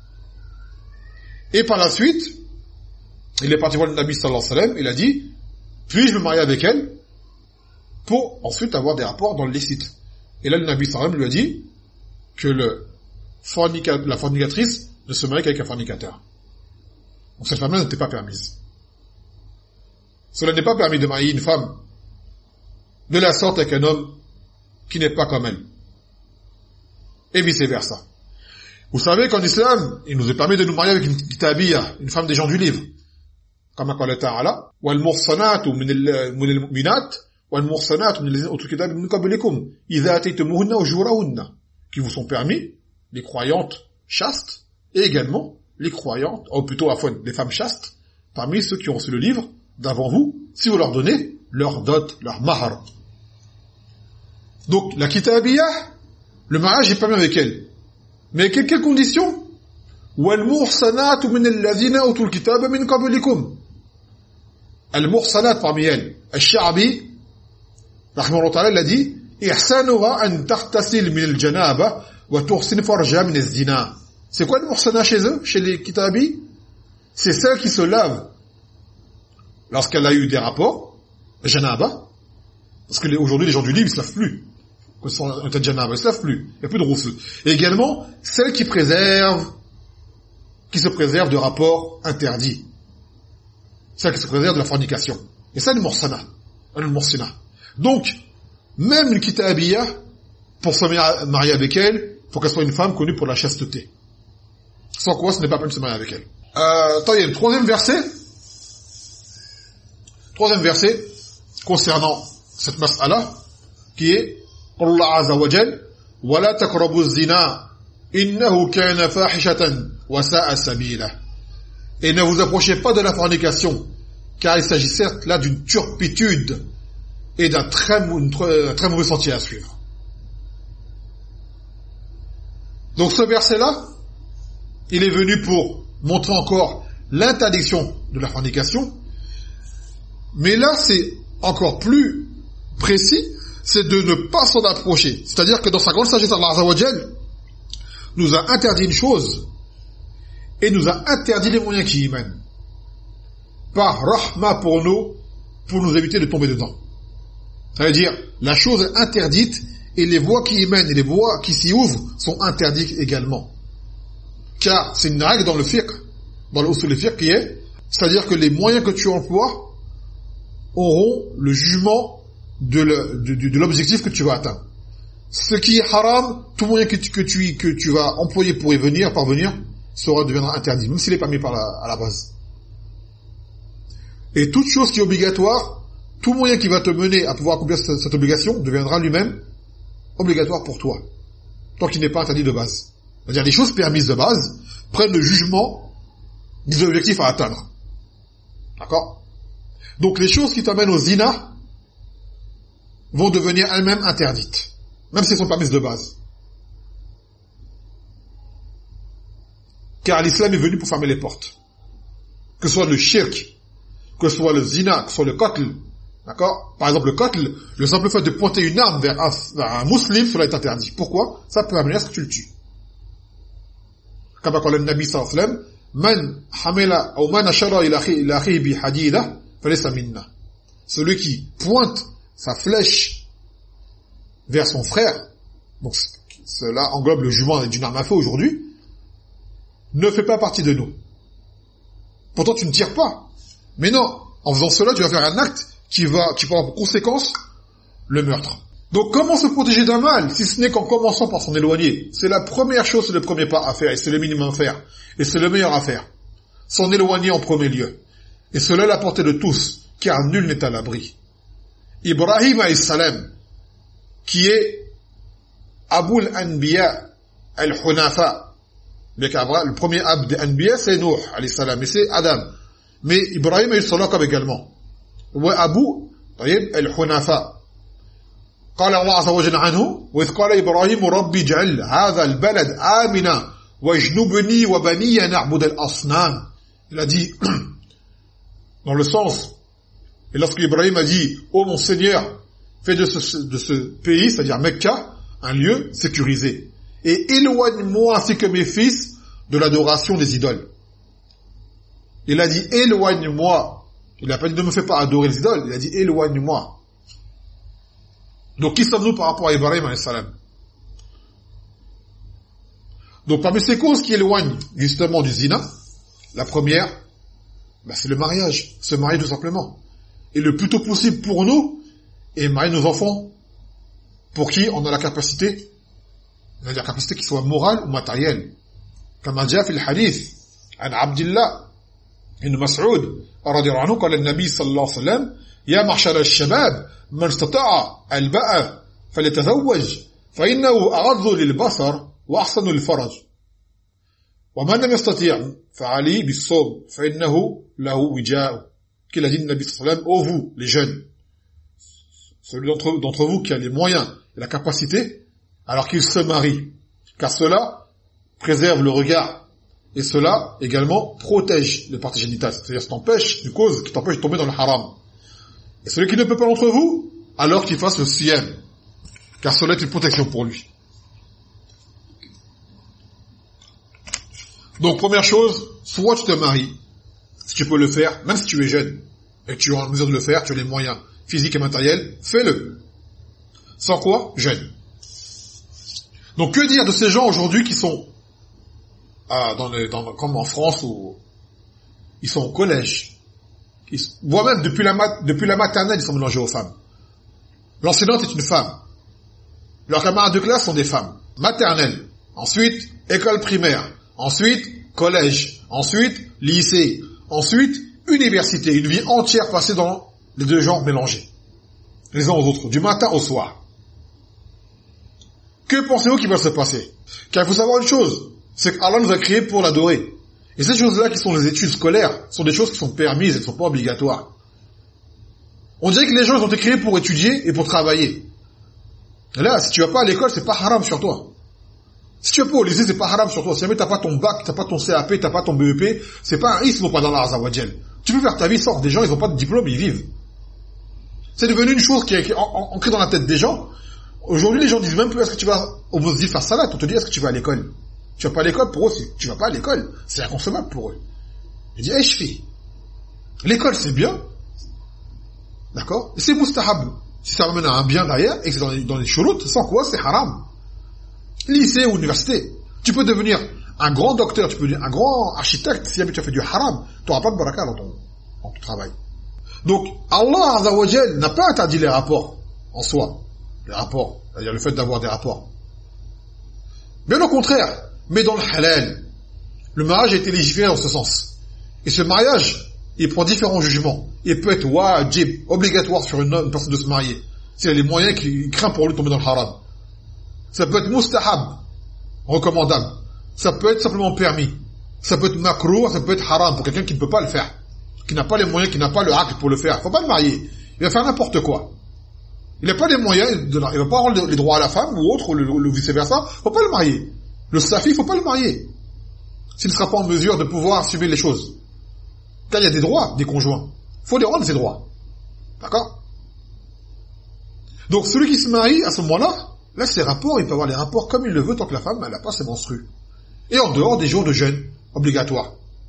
Et par la suite, il est parti voir le Nabi sallallahu alayhi wa sallam, il a dit, puis-je me marier avec elle pour ensuite avoir des rapports dans le licite. Et là, le Nabi sallallahu alayhi wa sallam lui a dit que la fornicatrice ne se marie qu'avec un fornicateur. Donc cette femme-là n'était pas permise. Cela n'est pas permis de marier une femme de la sorte avec un homme qui n'est pas comme elle. Et vice-versa. Vous savez qu'en islam, il nous est permis de nous marier avec une kitabiyya, une femme des gens du livre. Comme Allah Ta'ala, وَالْمُحْصَنَاتُ مِنَ الْمُؤْمِنَاتِ وَالْمُحْصَنَاتُ مِنَ الَّذِينَ أُوتُوا الْكِتَابَ مِنْ قَبْلِكُمْ إِذَا آتَيْتُمُوهُنَّ أُجُورَهُنَّ, qui vous sont permis, les croyantes chastes, et également les croyantes, ou plutôt à fois les femmes chastes, parmi ceux qui ont reçu le livre d'avant vous, si vous leur donnez leur dot, leur mahar. Donc la kitabiyya, le mariage est permis avec elle. Mais quelles conditions? وَالْمُحْصَنَاتُ مِنَ الَّذِينَ أُوتُوا الْكِتَابَ مِنْ قَبْلِكُمْ. Al-Muhsanat parmi elles, Al-Sha'bi, rahimahullah ta'ala, il a dit, إِحْسَانُهَا أَنْ تَغْتَسِلْ مِنَ الْجَنَابَةِ وَتُحْسِنْ فَرْجَهَا مِنَ الزِّنَا. C'est quoi le Muhsana chez eux, chez les Kitabi? C'est celle qui se lave lorsqu'elle a eu des rapports, Janaba, parce que aujourd'hui les gens du livre, ils se lavent plus. Quand ils sont en état de Janaba, ils se lavent plus. Il n'y a plus de rousseux. Et également, celle qui se préserve de rapports interdits. Celle qui se préserve de la fornication. Et ça, le Muhsana. Le Muhsina. Donc, même une kitabiyya, pour se marier avec elle, il faut qu'elle soit une femme connue pour la chasteté. Sans quoi, ce n'est pas permis de se marier avec elle. Attendez, troisième verset concernant cette mas'ala, qui est Allah Azza wa Jal, وَلَا تَقْرَبُوا الزِّنَا إِنَّهُ كَانَ فَاحِشَةً وَسَاءَ سَبِيلًا. Et ne vous approchez pas de la fornication, car il s'agit certes là d'une turpitude et d'un très mauvais sentier à suivre. Donc ce verset-là, il est venu pour montrer encore l'interdiction de la fornication. Mais là, c'est encore plus précis, c'est de ne pas s'en approcher. C'est-à-dire que dans sa grande sagesse, Allah Azza wa Jal nous a interdit une chose et nous a interdit les moyens qui y mènent. Par rahma pour nous éviter de tomber dedans. C'est-à-dire, la chose est interdite et les voies qui y mènent et les voies qui s'y ouvrent sont interdites également. Car c'est une règle dans le fiqh, dans le usul al-fiqh qui est, c'est-à-dire que les moyens que tu emploies auront le jugement de l'objectif que tu vas atteindre. Ce qui est haram, tout moyen que tu vas employer pour parvenir, deviendra interdit, même s'il n'est pas mis à la base. Et toute chose qui est obligatoire, tout moyen qui va te mener à pouvoir accomplir cette obligation deviendra lui-même obligatoire pour toi, tant qu'il n'est pas interdit de base. C'est-à-dire les choses permises de base prennent le jugement des objectifs à atteindre. D'accord ? Donc les choses qui t'amènent au zina vont devenir elles-mêmes interdites, même si elles sont permises de base. Car l'islam est venu pour fermer les portes. Que ce soit le shirk, que ce soit le zina, que ce soit le qatl. D'accord ? Par exemple, le qatl, le simple fait de pointer une arme vers un musulman, cela est interdit. Pourquoi ? Ça peut amener à ce que tu le tues. Comme a dit le Nabi sallallahu alayhi wa sallam, Man hamila ou man ashara ila akhihi bi hadida falaysa minna. Celui qui pointe sa flèche vers son frère, donc cela englobe le jugement d'une arme à feu aujourd'hui, ne fait pas partie de nous. Pourtant tu ne tires pas. Mais non, en faisant cela, tu vas faire un acte qui va avoir pour conséquence le meurtre. Donc comment se protéger d'un mal, si ce n'est qu'en commençant par s'en éloigner? C'est la première chose, c'est le premier pas à faire, et c'est le minimum à faire, et c'est le meilleur à faire. S'en éloigner en premier lieu. Et cela est la portée de tous, car nul n'est à l'abri. Ibrahim alayhi salam, qui est Abul Anbiya al-Hunafa, bien qu'Abraham, le premier ab des Anbiya, c'est Nuh alayhi salam, et c'est Adam. Mais Ibrahim alayhi salam également. Wa Abu al-Hunafa. قال الله عز وجل عنه وإذ قال إبراهيم ربي اجعل هذا البلد آمنا واجنبني وبني نعبد الأصنام. Il a dit dans le sens, et lorsque Ibrahim a dit ô mon Seigneur, fais de ce pays, c'est-à-dire Mecca, un lieu sécurisé et éloigne-moi ainsi que mes fils de l'adoration des idoles. Il a dit éloigne-moi, il n'a pas dit ne me fais pas adorer les idoles, il a dit éloigne-moi. Donc, qui sommes-nous par rapport à Ibrahim alayhi salam? Donc, parmi ces causes qui éloignent justement du zina, la première, c'est le mariage. Se marier tout simplement. Et le plus tôt possible pour nous, et marier nos enfants, pour qui on a la capacité, qui soit morale ou matérielle. Comme a dit في الحديث عن عبد الله بن مسعود رضي الله عنه قال النبي صلى الله عليه وسلم يا معشر الشباب من استطاع الباء فليتزوج فإنه أغض للبصر وأحسن للفرج ومن لم يستطيع فعليه بالصوم فإنه له وجاء. Qu'il a dit le Nabi sallallahu alayhi wa sallam, ô vous, les jeunes, celui d'entre vous qui a les moyens et la capacité, alors qu'il se marie, car cela préserve le regard et cela également protège les parties génitales, c'est-à-dire ça t'empêche, une cause qui t'empêche de tomber dans le haram. Et celui qui ne peut pas d'entre vous, alors qu'il fasse le siyam, car cela est une protection pour lui. Donc, première chose, soit tu te maries, si tu peux le faire, même si tu es jeune, et que tu es en mesure de le faire, tu as les moyens physiques et matériels, fais-le. Sans quoi? Jeune. Donc, que dire de ces gens aujourd'hui qui sont, comme en France, où ils sont au collège, moi-même, depuis la maternelle, ils sont mélangés aux femmes. L'enseignante est une femme. Leurs camarades de classe sont des femmes. Maternelle. Ensuite, école primaire. Ensuite, collège. Ensuite, lycée. Ensuite, université. Une vie entière passée dans les deux genres mélangés. Les uns aux autres. Du matin au soir. Que pensez-vous qu'il va se passer? Car il faut savoir une chose. C'est qu'Allah nous a créés pour l'adorer. Et ces choses-là qui sont les études scolaires sont des choses qui sont permises, elles ne sont pas obligatoires. On dirait que les gens ont été créés pour étudier et pour travailler. Et là, si tu vas pas à l'école, c'est pas haram sur toi. Si tu es pas au lycée, c'est pas haram sur toi. Si jamais t'as pas ton bac, t'as pas ton CAP, t'as pas ton BEP, c'est pas un isme pas dans la Azawajal. Tu peux faire ta vie sans. Des gens, ils ont pas de diplôme, ils vivent. C'est devenu une chose qui est ancrée dans la tête des gens. Aujourd'hui, les gens disent même plus est-ce que tu vas au Mosdif faire salat. On te dit est-ce que tu vas à l'école. Tu vas pas à l'école, pour eux, tu vas pas à l'école. C'est inconcevable pour eux. Je dis, je fais. L'école, c'est bien. D'accord? Et c'est mustahab. Si ça ramène à un bien derrière, et que c'est dans les chouroutes, sans quoi, c'est haram. Lycée ou université. Tu peux devenir un grand docteur, tu peux devenir un grand architecte, si jamais tu as fait du haram, tu n'auras pas de baraka dans ton travail. Donc, Allah Azza wa Jal n'a pas interdit les rapports en soi. Les rapports, c'est-à-dire le fait d'avoir des rapports. Bien au contraire, mais dans le halal. Le mariage a été légiféré dans ce sens. Et ce mariage, il prend différents jugements. Il peut être wajib, obligatoire sur une personne de se marier. S'il a les moyens qu'il craint pour lui de tomber dans le haram. Ça peut être mustahab, recommandable. Ça peut être simplement permis. Ça peut être makrouh, ça peut être haram pour quelqu'un qui ne peut pas le faire. Qui n'a pas les moyens, qui n'a pas le haqq pour le faire. Faut pas le marier. Il va faire n'importe quoi. Il n'a pas les moyens, il va pas avoir les droits à la femme ou autre, ou le vice-versa. Faut pas le marier. Le safi, faut pas le marier. S'il ne sera pas en mesure de pouvoir assumer les choses. Car il y a des droits des conjoints. Faut les rendre ces droits. D'accord? Donc celui qui se marie, à ce moment-là, là, ses rapports, il peut avoir les rapports comme il le veut tant que la femme, elle n'a pas ses menstrues. Et en dehors des jours de jeûne obligatoires.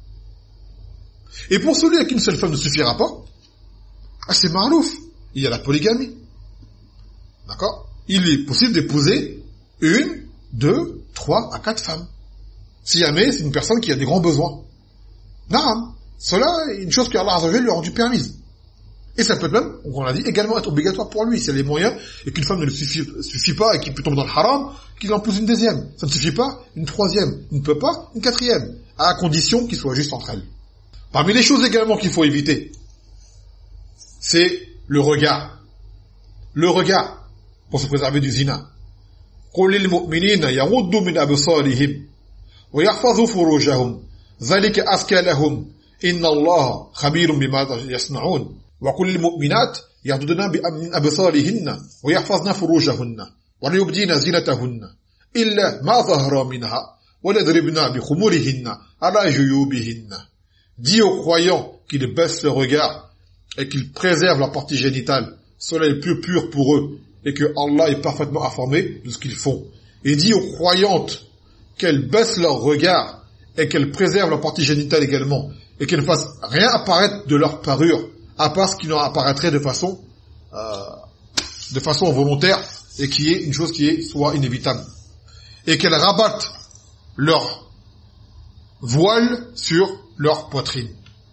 Et pour celui à qui une seule femme ne suffira pas, c'est ma'louf. Il y a la polygamie. D'accord? Il est possible d'épouser 1, 2, 3 à 4 femmes. Si jamais c'est une personne qui a des grands besoins. Non. Cela est une chose qu'Allah Azza wa Jalla lui a rendu permise. Et ça peut même, on l'a dit, également être obligatoire pour lui. S'il y a les moyens, et qu'une femme ne le suffit pas, et qu'il peut tomber dans le haram, qu'il en pose une deuxième. Ça ne suffit pas, une troisième. Il ne peut pas, une quatrième. À condition qu'il soit juste entre elles. Parmi les choses également qu'il faut éviter, c'est le regard. Le regard, pour se préserver du zina. قُلْ لِلْمُؤْمِنِينَ يَغُضُّوا مِنْ أَبْصَارِهِمْ وَيَحْفَظُوا فُرُوجَهُمْ ذَلِكَ أَزْكَى لَهُمْ إِنَّ اللَّهَ خَبِيرٌ بِمَا يَصْنَعُونَ وَقُلْ لِلْمُؤْمِنَاتِ يَغْضُضْنَ مِنْ أَبْصَارِهِنَّ وَيَحْفَظْنَ فُرُوجَهُنَّ وَلَا يُبْدِينَ زِينَتَهُنَّ إِلَّا مَا ظَهَرَ مِنْهَا وَلْيَضْرِبْنَ بِخُمُرِهِنَّ عَلَى جُيُوبِهِنَّ. Dis aux croyants qu'ils baissent le regard et qu'ils préservent leur partie génitale. Cela est le plus pur pour eux et que Allah est parfaitement informé de ce qu'ils font. Et dis aux croyantes qu'elles baissent leur regard et qu'elles préservent leur partie génitale également et qu'elles ne fassent rien apparaître de leur parure à part ce qui leur apparaîtrait de façon volontaire et qui est une chose qui est soit inévitable. Et qu'elles rabattent leur voile sur leur poitrine.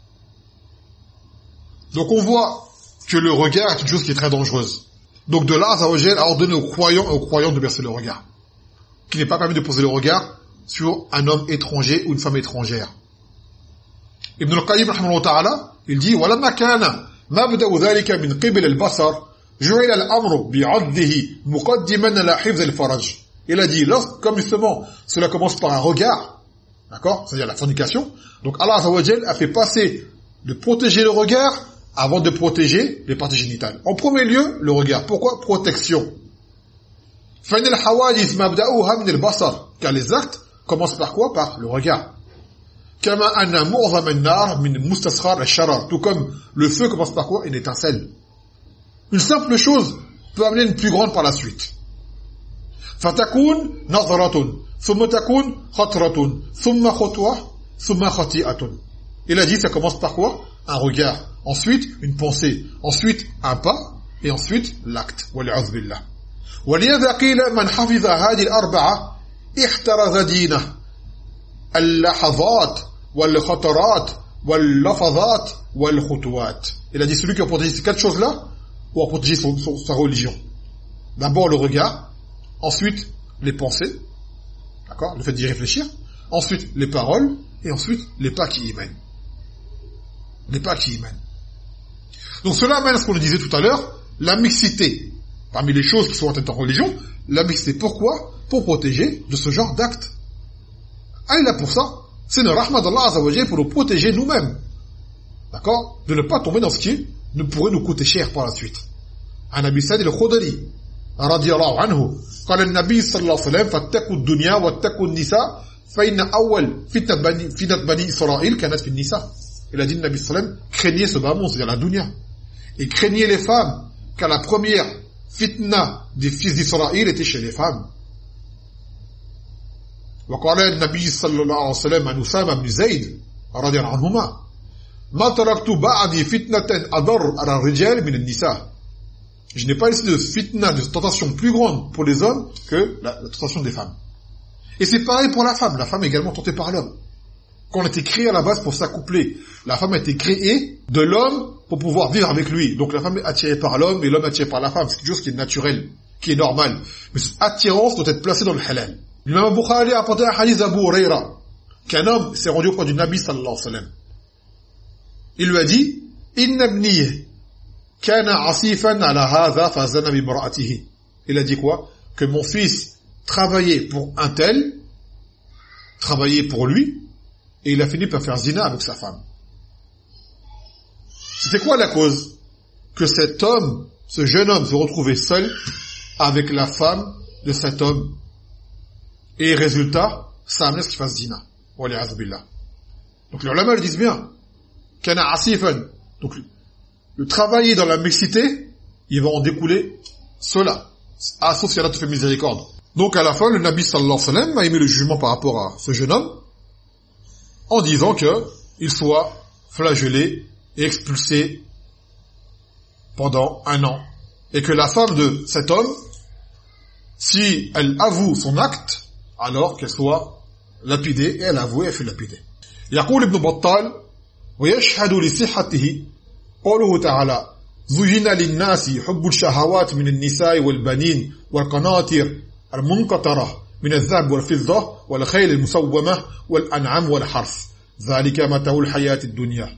Donc on voit que le regard est une chose qui est très dangereuse. Donc de là, Azza wa Jalla a ordonné aux croyants de baisser le regard. Qu'il n'est pas permis de poser le regard sur un homme étranger ou une femme étrangère. Ibn al-Qayyim rahimahullah ta'ala, il dit وَلَمَّا كَانَ مَبْدَأُ ذَلِكَ مِنْ قِبْلِ الْبَصَرِ جُعِلَ الْأَمْرُ بِعَدِّهِ مُقَدِّمًا عَلَى حِفْظِ الْفَرَجِ. Il a dit, comme justement cela commence par un regard, d'accord, c'est-à-dire la fornication, donc Allah Azza wa Jalla a fait passer de protéger le regard avant de protéger les parties génitales. En premier lieu, le regard. Pourquoi? Protection. فَإِنَّ الْحَوَادِثَ مَبْدَأُهَا مِنَ الْبَصَرِ. Car les actes commencent par quoi? Par le regard. كَمَا أَنَّ مُعْظَمَ النَّارِ مِنْ مُسْتَسْخَارِ الشَّرَرِ. Tout comme le feu commence par quoi? Une étincelle. Une simple chose peut amener une plus grande par la suite. فَتَكُونَ نَظْرَةٌ ثُمَّ تَكُونَ خَطْرَةٌ ثُمَّ خُطْوَةٌ ثُمَّ خَطِئَةٌ. Il a dit, ça commence par quoi? Un regard. Ensuite, une pensée. Ensuite, un pas. Et ensuite, l'acte. وَلِعُذْ بِاللَّهِ. وَلِيَذَا قِيلَ مَنْ حَفِظَ هَذِهِ الْأَرْبَعَةِ احْتَرَزَ دِينَهُ اللحظات والخطرات واللفظات والخطوات. Il a dit, celui qui a protégé ces 4 choses-là, ou a protégé sa religion. D'abord le regard, ensuite les pensées, d'accord, le fait d'y réfléchir, ensuite les paroles, et ensuite les pas qui y mènent. Les pas qui y mènent. Donc cela amène à ce qu'on le disait tout à l'heure, la mixité. Parmi les choses qui sont en religion, la mixité. Pourquoi? Pour protéger de ce genre d'actes. Ah, il est là pour ça. C'est le rahmat d'Allah Azza wa Jalla pour nous protéger nous-mêmes. D'accord? De ne pas tomber dans ce qui pourrait nous coûter cher par la suite. عن أبي سعيد الخدري رضي الله عنه قال النبي صلى الله عليه وسلم فاتقوا الدنيا واتقوا النساء فإن أول فتنة بني إسرائيل كانت في النساء. Il a dit, le Nabi sallallahu alayhi wa sallam, craignez ce bas monde, c'est-à-dire la dunya. Et craignez les femmes, car la première fitna des fils d'Israël était chez les femmes. وقال النبي صلى الله عليه وسلم عن أسامة بن زيد رضي الله عنهما ما تركت بعدي فتنة أضر على الرجال من النساء. Je n'ai pas laissé de fitna, de tentation plus grande pour les hommes que la tentation des femmes. Et c'est pareil pour la femme. La femme est également tentée par l'homme. Quand on a été créé à la base pour s'accoupler, la femme a été créée de l'homme pour pouvoir vivre avec lui. Donc la femme est attirée par l'homme et l'homme est attiré par la femme. C'est quelque chose qui est naturel, qui est normal. Mais cette attirance doit être placée dans le halal. L'imam Bukhari a apporté un hadith d'Abu Huraira, qu'un homme s'est rendu auprès du Nabi sallallahu alayhi wa sallam. Il lui a dit, Inna ibni kana asifan ala hadha fazana bi imra'atihi. Il a dit quoi? Que mon fils travaillait pour un tel, travaillait pour lui, et il a fini par faire zina avec sa femme. C'était quoi la cause? Que cet homme, ce jeune homme, se retrouvait seul avec la femme de cet homme. Et résultat, ça amène à ce qu'il fasse zina. Wali'adhu billah. Donc les ulama le disent bien. Kana asifan. Donc le travailler dans la mixité, il va en découler cela. Ah, sauf si Allah te fait miséricorde. Donc à la fin, le Nabi sallallahu alayhi wa sallam a émis le jugement par rapport à ce jeune homme, en disant que il soit flagellé et expulsé pendant 1 an. Et que la femme de cet homme, si elle avoue son acte, alors qu'elle soit lapidée, et elle avoue et elle fait lapider. يقول ابن بطال ويشهد لصحته قوله تعالى زين للناس حب الشهوات من النساء والبنين والقناطر المنقطرة من الذهب والفضة والخيل المسومة والأنعام والحرث ذلك متاع الحياة الدنيا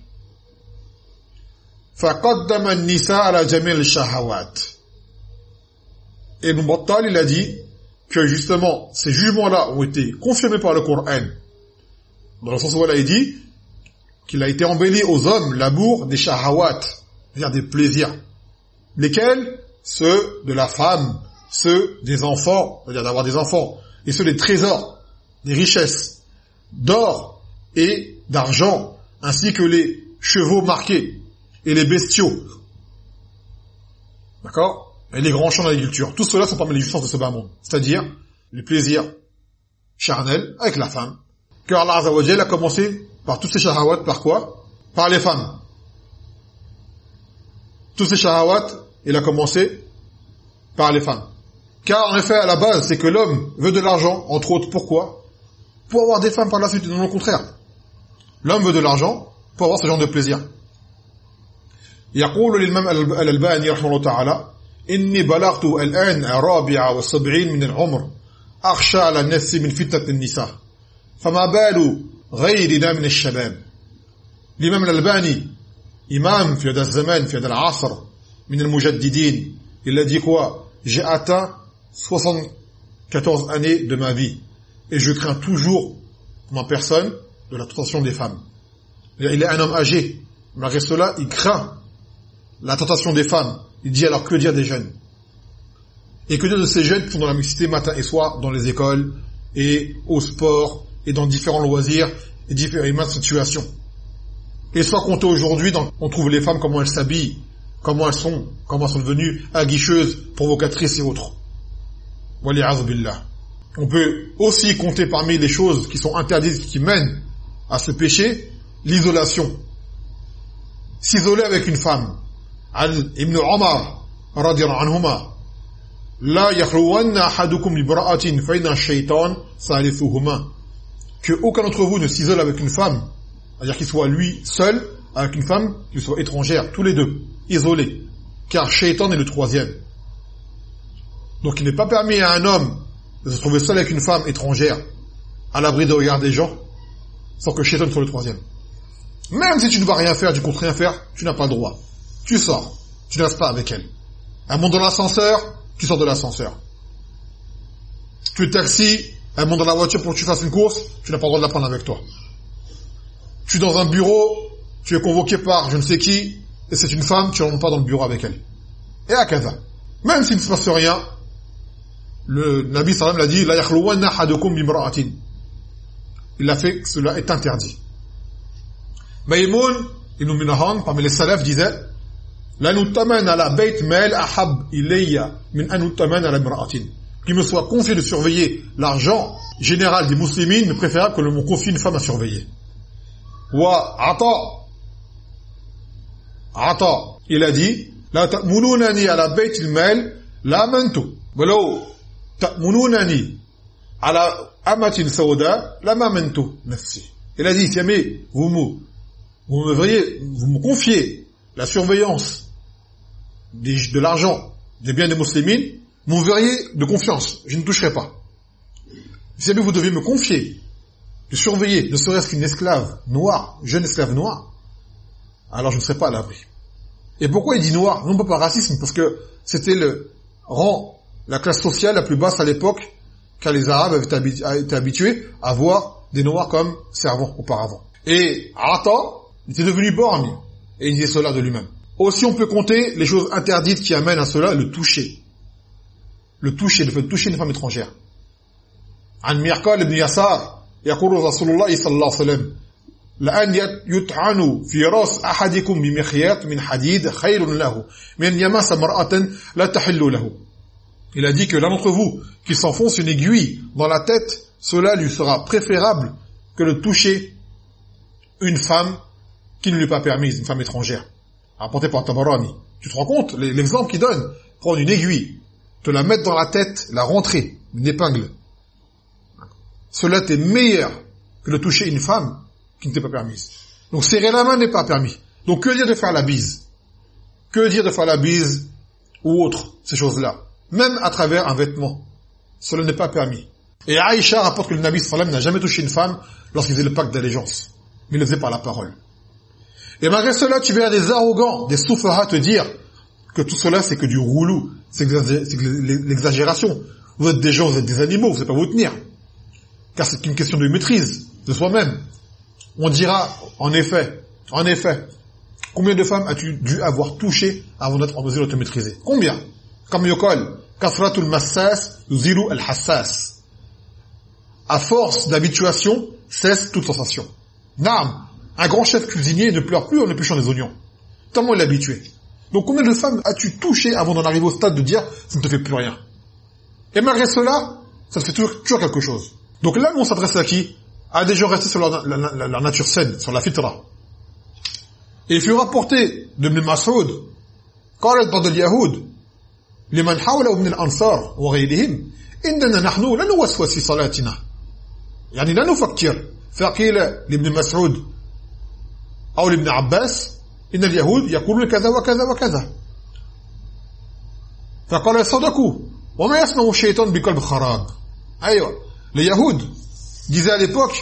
فقدم النساء على جميع الشهوات. Et Ibn Battal, il a dit que justement, ces jugements-là ont été confirmés par le Coran. Dans le sens où il dit qu'il a été embelli aux hommes l'amour des shahawat, c'est-à-dire des plaisirs. Lesquels? Ceux de la femme, ceux des enfants, c'est-à-dire d'avoir des enfants, et ceux des trésors, des richesses, d'or et d'argent, ainsi que les chevaux marqués et les bestiaux. D'accord? Et les grands champs d'agriculture. Tout cela sont parmi les jouissances de ce bas monde. C'est-à-dire les plaisirs charnels avec la femme. Car Allah Azza wa Jalla a commencé par tous ces shahawat, par quoi? Par les femmes. Tous ces shahawat, il a commencé par les femmes. Car en effet, à la base, c'est que l'homme veut de l'argent, entre autres, pourquoi? Pour avoir des femmes par la suite, non le contraire. L'homme veut de l'argent pour avoir ce genre de plaisir. يقول الإمام الألباني رحمه الله تعالى إني بلغت الآن 74 من العمر أخشى على نفسي من فتنة النساء فما بال غيرنا من الشباب. الإمام الألباني إمام في هذا الزمان في هذا العصر من المجددين, il a dit quoi? J'ai atteint 74 années de ma vie et je crains toujours ma personne de la tentation des femmes. Il est un homme âgé, malgré cela il craint la tentation des femmes. Il dit alors que dire des jeunes? Et que dire de ces jeunes qui sont dans la mixité matin et soir, dans les écoles, et au sport, et dans différents loisirs, et différentes situations. Et soit compté aujourd'hui, on trouve les femmes, comment elles s'habillent, comment elles sont devenues aguicheuses, provocatrices et autres. Wali'adhu billah. On peut aussi compter parmi les choses qui sont interdites, qui mènent à ce péché, l'isolation. S'isoler avec une femme. Ibn Omar radiyallahu anhuma la yakhluwanna ahadukum bi bra'atin fa inna ash-shaytan thalithuhuma, que aucun d'entre vous ne s'isole avec une femme, c'est-à-dire qu'il soit lui seul avec une femme qui soit étrangère, tous les deux isolés, car shaytan est le troisième. Donc il n'est pas permis à un homme de se trouver seul avec une femme étrangère à l'abri de regard des gens sans que shaytan soit le troisième. Même si tu ne vas rien faire, tu comptes rien faire, tu n'as pas le droit. Tu sors, tu ne restes pas avec elle. Elle monte dans l'ascenseur, tu sors de l'ascenseur. Tu es taxi, elle monte dans la voiture pour que tu fasses une course, tu n'as pas le droit de la prendre avec toi. Tu es dans un bureau, tu es convoqué par je ne sais qui, et c'est une femme, tu ne rentres pas dans le bureau avec elle. Et à Kaza. Même s'il ne se passe rien, Le Nabi sallam l'a dit, la yakhluwanna ahadukum bimra'atin. Il a fait que cela est interdit. Maïmoun ibn Minahan, parmi les salafs, disait, la nuttaman ala bayt mal ahab ilayya min an nuttaman ala imra'atin. Qu'il me soit confié de surveiller l'argent général des musulmans, me préférable que l'on me confie une femme à surveiller. Wa Ata, il a dit, la ta'mununani ala bayt al-mal la mantu. Walau ta'mununani ala amatin sawda la mantu nafsi. Il a dit, si jamais vous me confiez la surveillance de l'argent des biens des musulmans, vous me verriez de confiance, je ne toucherai pas. Si jamais vous deviez me confier, de surveiller, ne serait-ce qu'une esclave noire, jeune esclave noire, alors je ne serai pas à l'abri. Et pourquoi il dit noir? Non pas par racisme, parce que c'était la classe sociale la plus basse à l'époque, car les Arabes avaient été habitués à voir des noirs comme servants auparavant. Et Ata était devenu borgne, et il disait cela de lui-même. Aussi on peut compter les choses interdites qui amènent à cela, le toucher. Le toucher, le fait de toucher une femme étrangère. عن ميقال بن يسار يقول رسول الله صلى الله عليه وسلم لأن يطعن في رأس أحدكم بمخيط من حديد خير له من يمس امرأة لا تحل له. Il a dit que l'un d'entre vous qui s'enfonce une aiguille dans la tête, cela lui sera préférable que de toucher une femme qui ne lui est pas permise, une femme étrangère. Rapporté par Tabarani. Tu te rends compte l'exemple qu'il donne? Prendre une aiguille, te la mettre dans la tête, la rentrer, une épingle. Cela t'est meilleur que de toucher une femme qui ne t'est pas permise. Donc serrer la main n'est pas permis. Donc que dire de faire la bise? Que dire de faire la bise ou autre, ces choses-là? Même à travers un vêtement. Cela n'est pas permis. Et Aïcha rapporte que le Nabi sallam n'a jamais touché une femme lorsqu'il faisait le pacte d'allégeance. Mais il le faisait par la parole. Et malgré cela, tu verras des arrogants, des soufahas te dire que tout cela c'est que du roulou, c'est que l'exagération. Vous êtes des gens, vous êtes des animaux, vous ne savez pas vous tenir. Car c'est une question de maîtrise de soi-même. On dira, en effet, combien de femmes as-tu dû avoir touché avant d'être en mesure de te maîtriser? Combien? Comme Yokol, Kasratul Massas, Zilu al-Hassas. À force d'habituation, cesse toute sensation. Naam, un grand chef cuisinier ne pleure plus en épluchant des oignons. Tellement il est habitué. Donc combien de femmes as-tu touché avant d'en arriver au stade de dire, ça ne te fait plus rien? Et malgré cela, ça te fait toujours quelque chose. Donc là, on s'adresse à qui? À des gens restés sur la nature saine, sur la fitra. Et il fut rapporté de Ibn Mas'ud, قالت بعض اليهود لمن حوله من الأنصار وغيرهم إننا نحن لا نوسوس في صلاتنا يعني لا نفكر فقيل لابن مسعود أو لابن عباس إن اليهود يقولون كذا وكذا وكذا فقال صدقوا وما يسمع الشيطان بقلب خراب. أيوة. Les Yahoud disaient à l'époque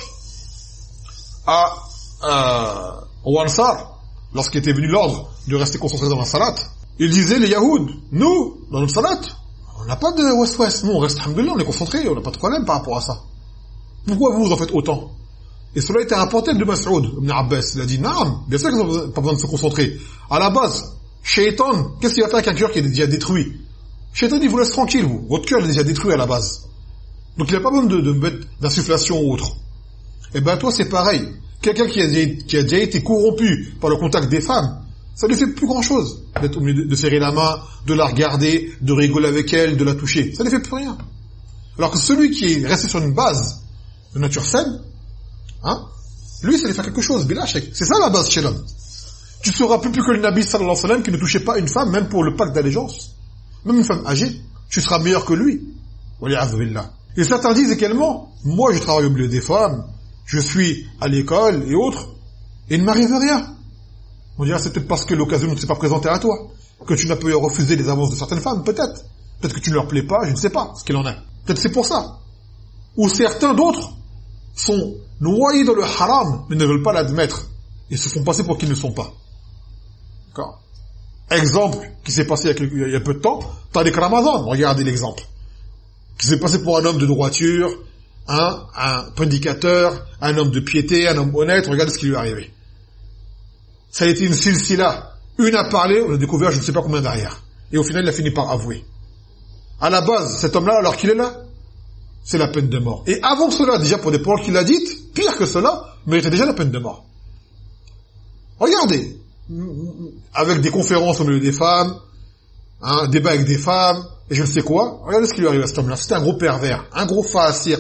aux Ansar, lorsqu'il était venu l'ordre de rester concentré dans la salat, ils disaient, les Yahoud, nous, dans notre salat, on n'a pas de waswas, nous on reste, alhamdoulilah, on est concentré, on n'a pas de problème par rapport à ça. Pourquoi vous en faites autant? Et cela a été rapporté de Mas'ud, Ibn Abbas. Il a dit, non, bien sûr qu'ils n'ont pas besoin de se concentrer. À la base, Shaitan, qu'est-ce qu'il va faire avec un cœur qui est déjà détruit? Shaitan, il vous laisse tranquille, vous. Votre cœur est déjà détruit à la base. Donc il n'y a pas besoin de mettre d'insufflation ou autre. Et ben toi c'est pareil. Quelqu'un qui a déjà été corrompu par le contact des femmes, ça ne lui fait plus grand chose d'être au milieu de serrer la main, de la regarder, de rigoler avec elle, de la toucher. Ça ne lui fait plus rien. Alors que celui qui est resté sur une base de nature saine, lui ça lui fait quelque chose. Bilachek. C'est ça la base chez l'homme. Tu seras plus que le Nabi sallallahu alayhi wa sallam qui ne touchait pas une femme, même pour le pacte d'allégeance. Même une femme âgée. Tu seras meilleur que lui. Wali'adhu billah. Et certains disent également, moi je travaille au milieu des femmes, je suis à l'école et autres, et il ne m'arrive rien. On dira c'est peut-être parce que l'occasion ne s'est pas présentée à toi, que tu n'as pas refusé les avances de certaines femmes, peut-être. Peut-être que tu ne leur plais pas, je ne sais pas ce qu'il en est. Peut-être c'est pour ça. Ou certains d'autres sont noyés dans le haram, mais ne veulent pas l'admettre, et se font passer pour qu'ils ne sont pas. D'accord. Exemple qui s'est passé il y a peu de temps, Tariq Ramadan, regardez l'exemple. Qui s'est passé pour un homme de droiture, un prédicateur, un homme de piété, un homme honnête, regardez ce qui lui est arrivé. Ça a été une silsila. Une a parlé, on a découvert je ne sais pas combien derrière. Et au final, il a fini par avouer. à la base, cet homme-là, alors qu'il est là, c'est la peine de mort. Et avant cela, déjà pour des paroles qu'il a dites, pire que cela, méritait déjà la peine de mort. Regardez, avec des conférences au milieu des femmes, un débat avec des femmes, et je ne sais quoi, regardez ce qui lui arrive à cet homme-là. C'était un gros pervers, un gros fa'asiq.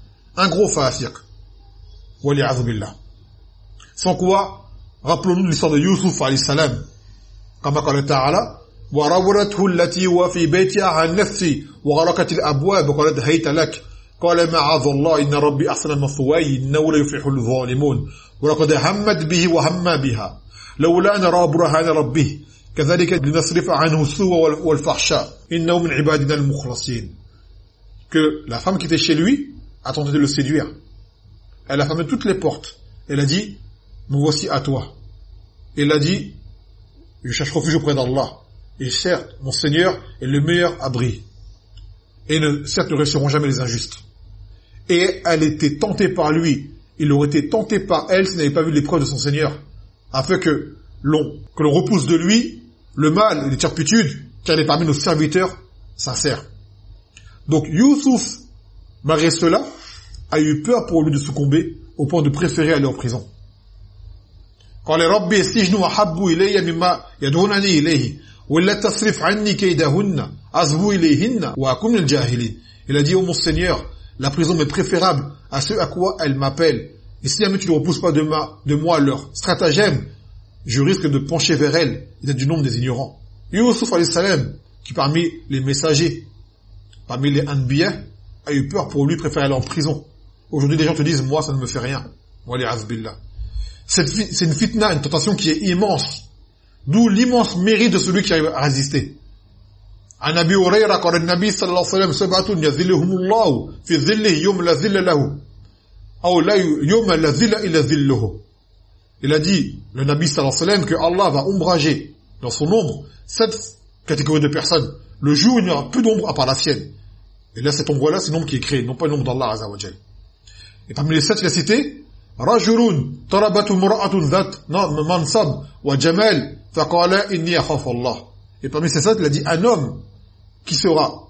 Wali'adhu billah. Sans quoi, rappelons-nous l'histoire de Youssouf alayhi salam. Comme قال تعالى وراودته التي هو في بيتها عن نفسي وغلقت الابواب وقالت هيت لك قال معاذ الله ان ربي احسن مثواي انه لا يفلح الظالمون ولقد همت به وهم بها لولا ان رأى برهان ربه كذلك لنصرف عنه السوء والفحشاء انه من عبادنا المخلصين. Que la femme qui était chez lui a tenté de le séduire. Elle a fermé toutes les portes. Elle a dit, me voici à toi. Elle a dit, je cherche refuge auprès d'Allah. Et certes, mon Seigneur est le meilleur abri. Et certes, ne réussiront jamais les injustes. Et elle était tentée par lui. Il aurait été tenté par elle s'il n'avait pas vu l'épreuve de son Seigneur. Afin que l'on repousse de lui le mal et les turpitudes, car il est parmi nos serviteurs sincères. Donc, Youssouf, malgré cela, a eu peur pour lui de succomber au point de préférer aller en prison. قال ربي السجن أحب إلي مما يدعونني إليه ولا تصرف عني كيدهن أصب إليهن وأكون من الجاهلين. Il a dit, oh mon Seigneur, la prison m'est préférable à ce à quoi elle m'appelle. Et si jamais tu ne repousses pas de moi leur stratagème, je risque de pencher vers elle et d'être du nombre des ignorants. Youssouf alayhi salam, qui parmi les messagers, parmi les anbiya, a eu peur pour lui, préférer aller en prison. Aujourd'hui, des gens te disent, moi, ça ne me fait rien. Wali'adhu billah. C'est une fitna, une tentation qui est immense. D'où l'immense mérite de celui qui arrive à résister. عن أبي هريرة قال النبي صلى الله عليه وسلم سبعة يظلهم الله في ظله يوم لا ظل له أو لا يوم لا ظل إلا ظله. Il a dit, le Nabi sallallahu alayhi wa sallam, que Allah va ombrager dans son ombre 7 catégories de personnes. Le jour où il n'y aura plus d'ombre à part la sienne. Et là, cette ombre-là, c'est l'ombre qui est créée, non pas l'ombre d'Allah azza wa jal. Et parmi les 7, il a cité رجل طلبته امرأة ذات منصب وجمال فقال إني أخاف الله. Et parmi ces 7, il a dit un homme qui sera,